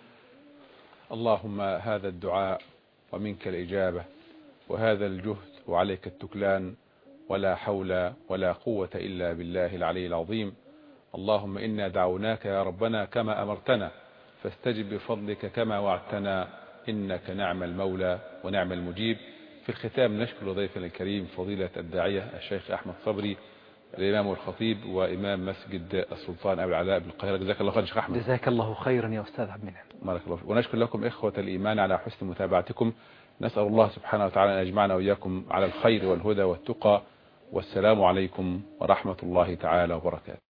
اللهم هذا الدعاء ومنك الإجابة، وهذا الجهد وعليك التكلان، ولا حول ولا قوة إلا بالله العلي العظيم. اللهم إنا دعوناك يا ربنا كما أمرتنا، فاستجب بفضلك كما وعدتنا، إنك نعم المولى ونعم المجيب. في الختام نشكر ضيفنا الكريم فضيلة الداعية الشيخ أحمد صبري، الإمام والخطيب وإمام مسجد السلطان أبي العلاء بالقاهرة. جزاك الله خير شيخ أحمد. جزاك الله خيرا يا أستاذ عبد المنعم. بارك الله فيك. ونشكر لكم إخوة الإيمان على حسن متابعتكم. نسأل الله سبحانه وتعالى أن يجمعنا وإياكم على الخير والهدى والتقى. والسلام عليكم ورحمة الله تعالى وبركاته.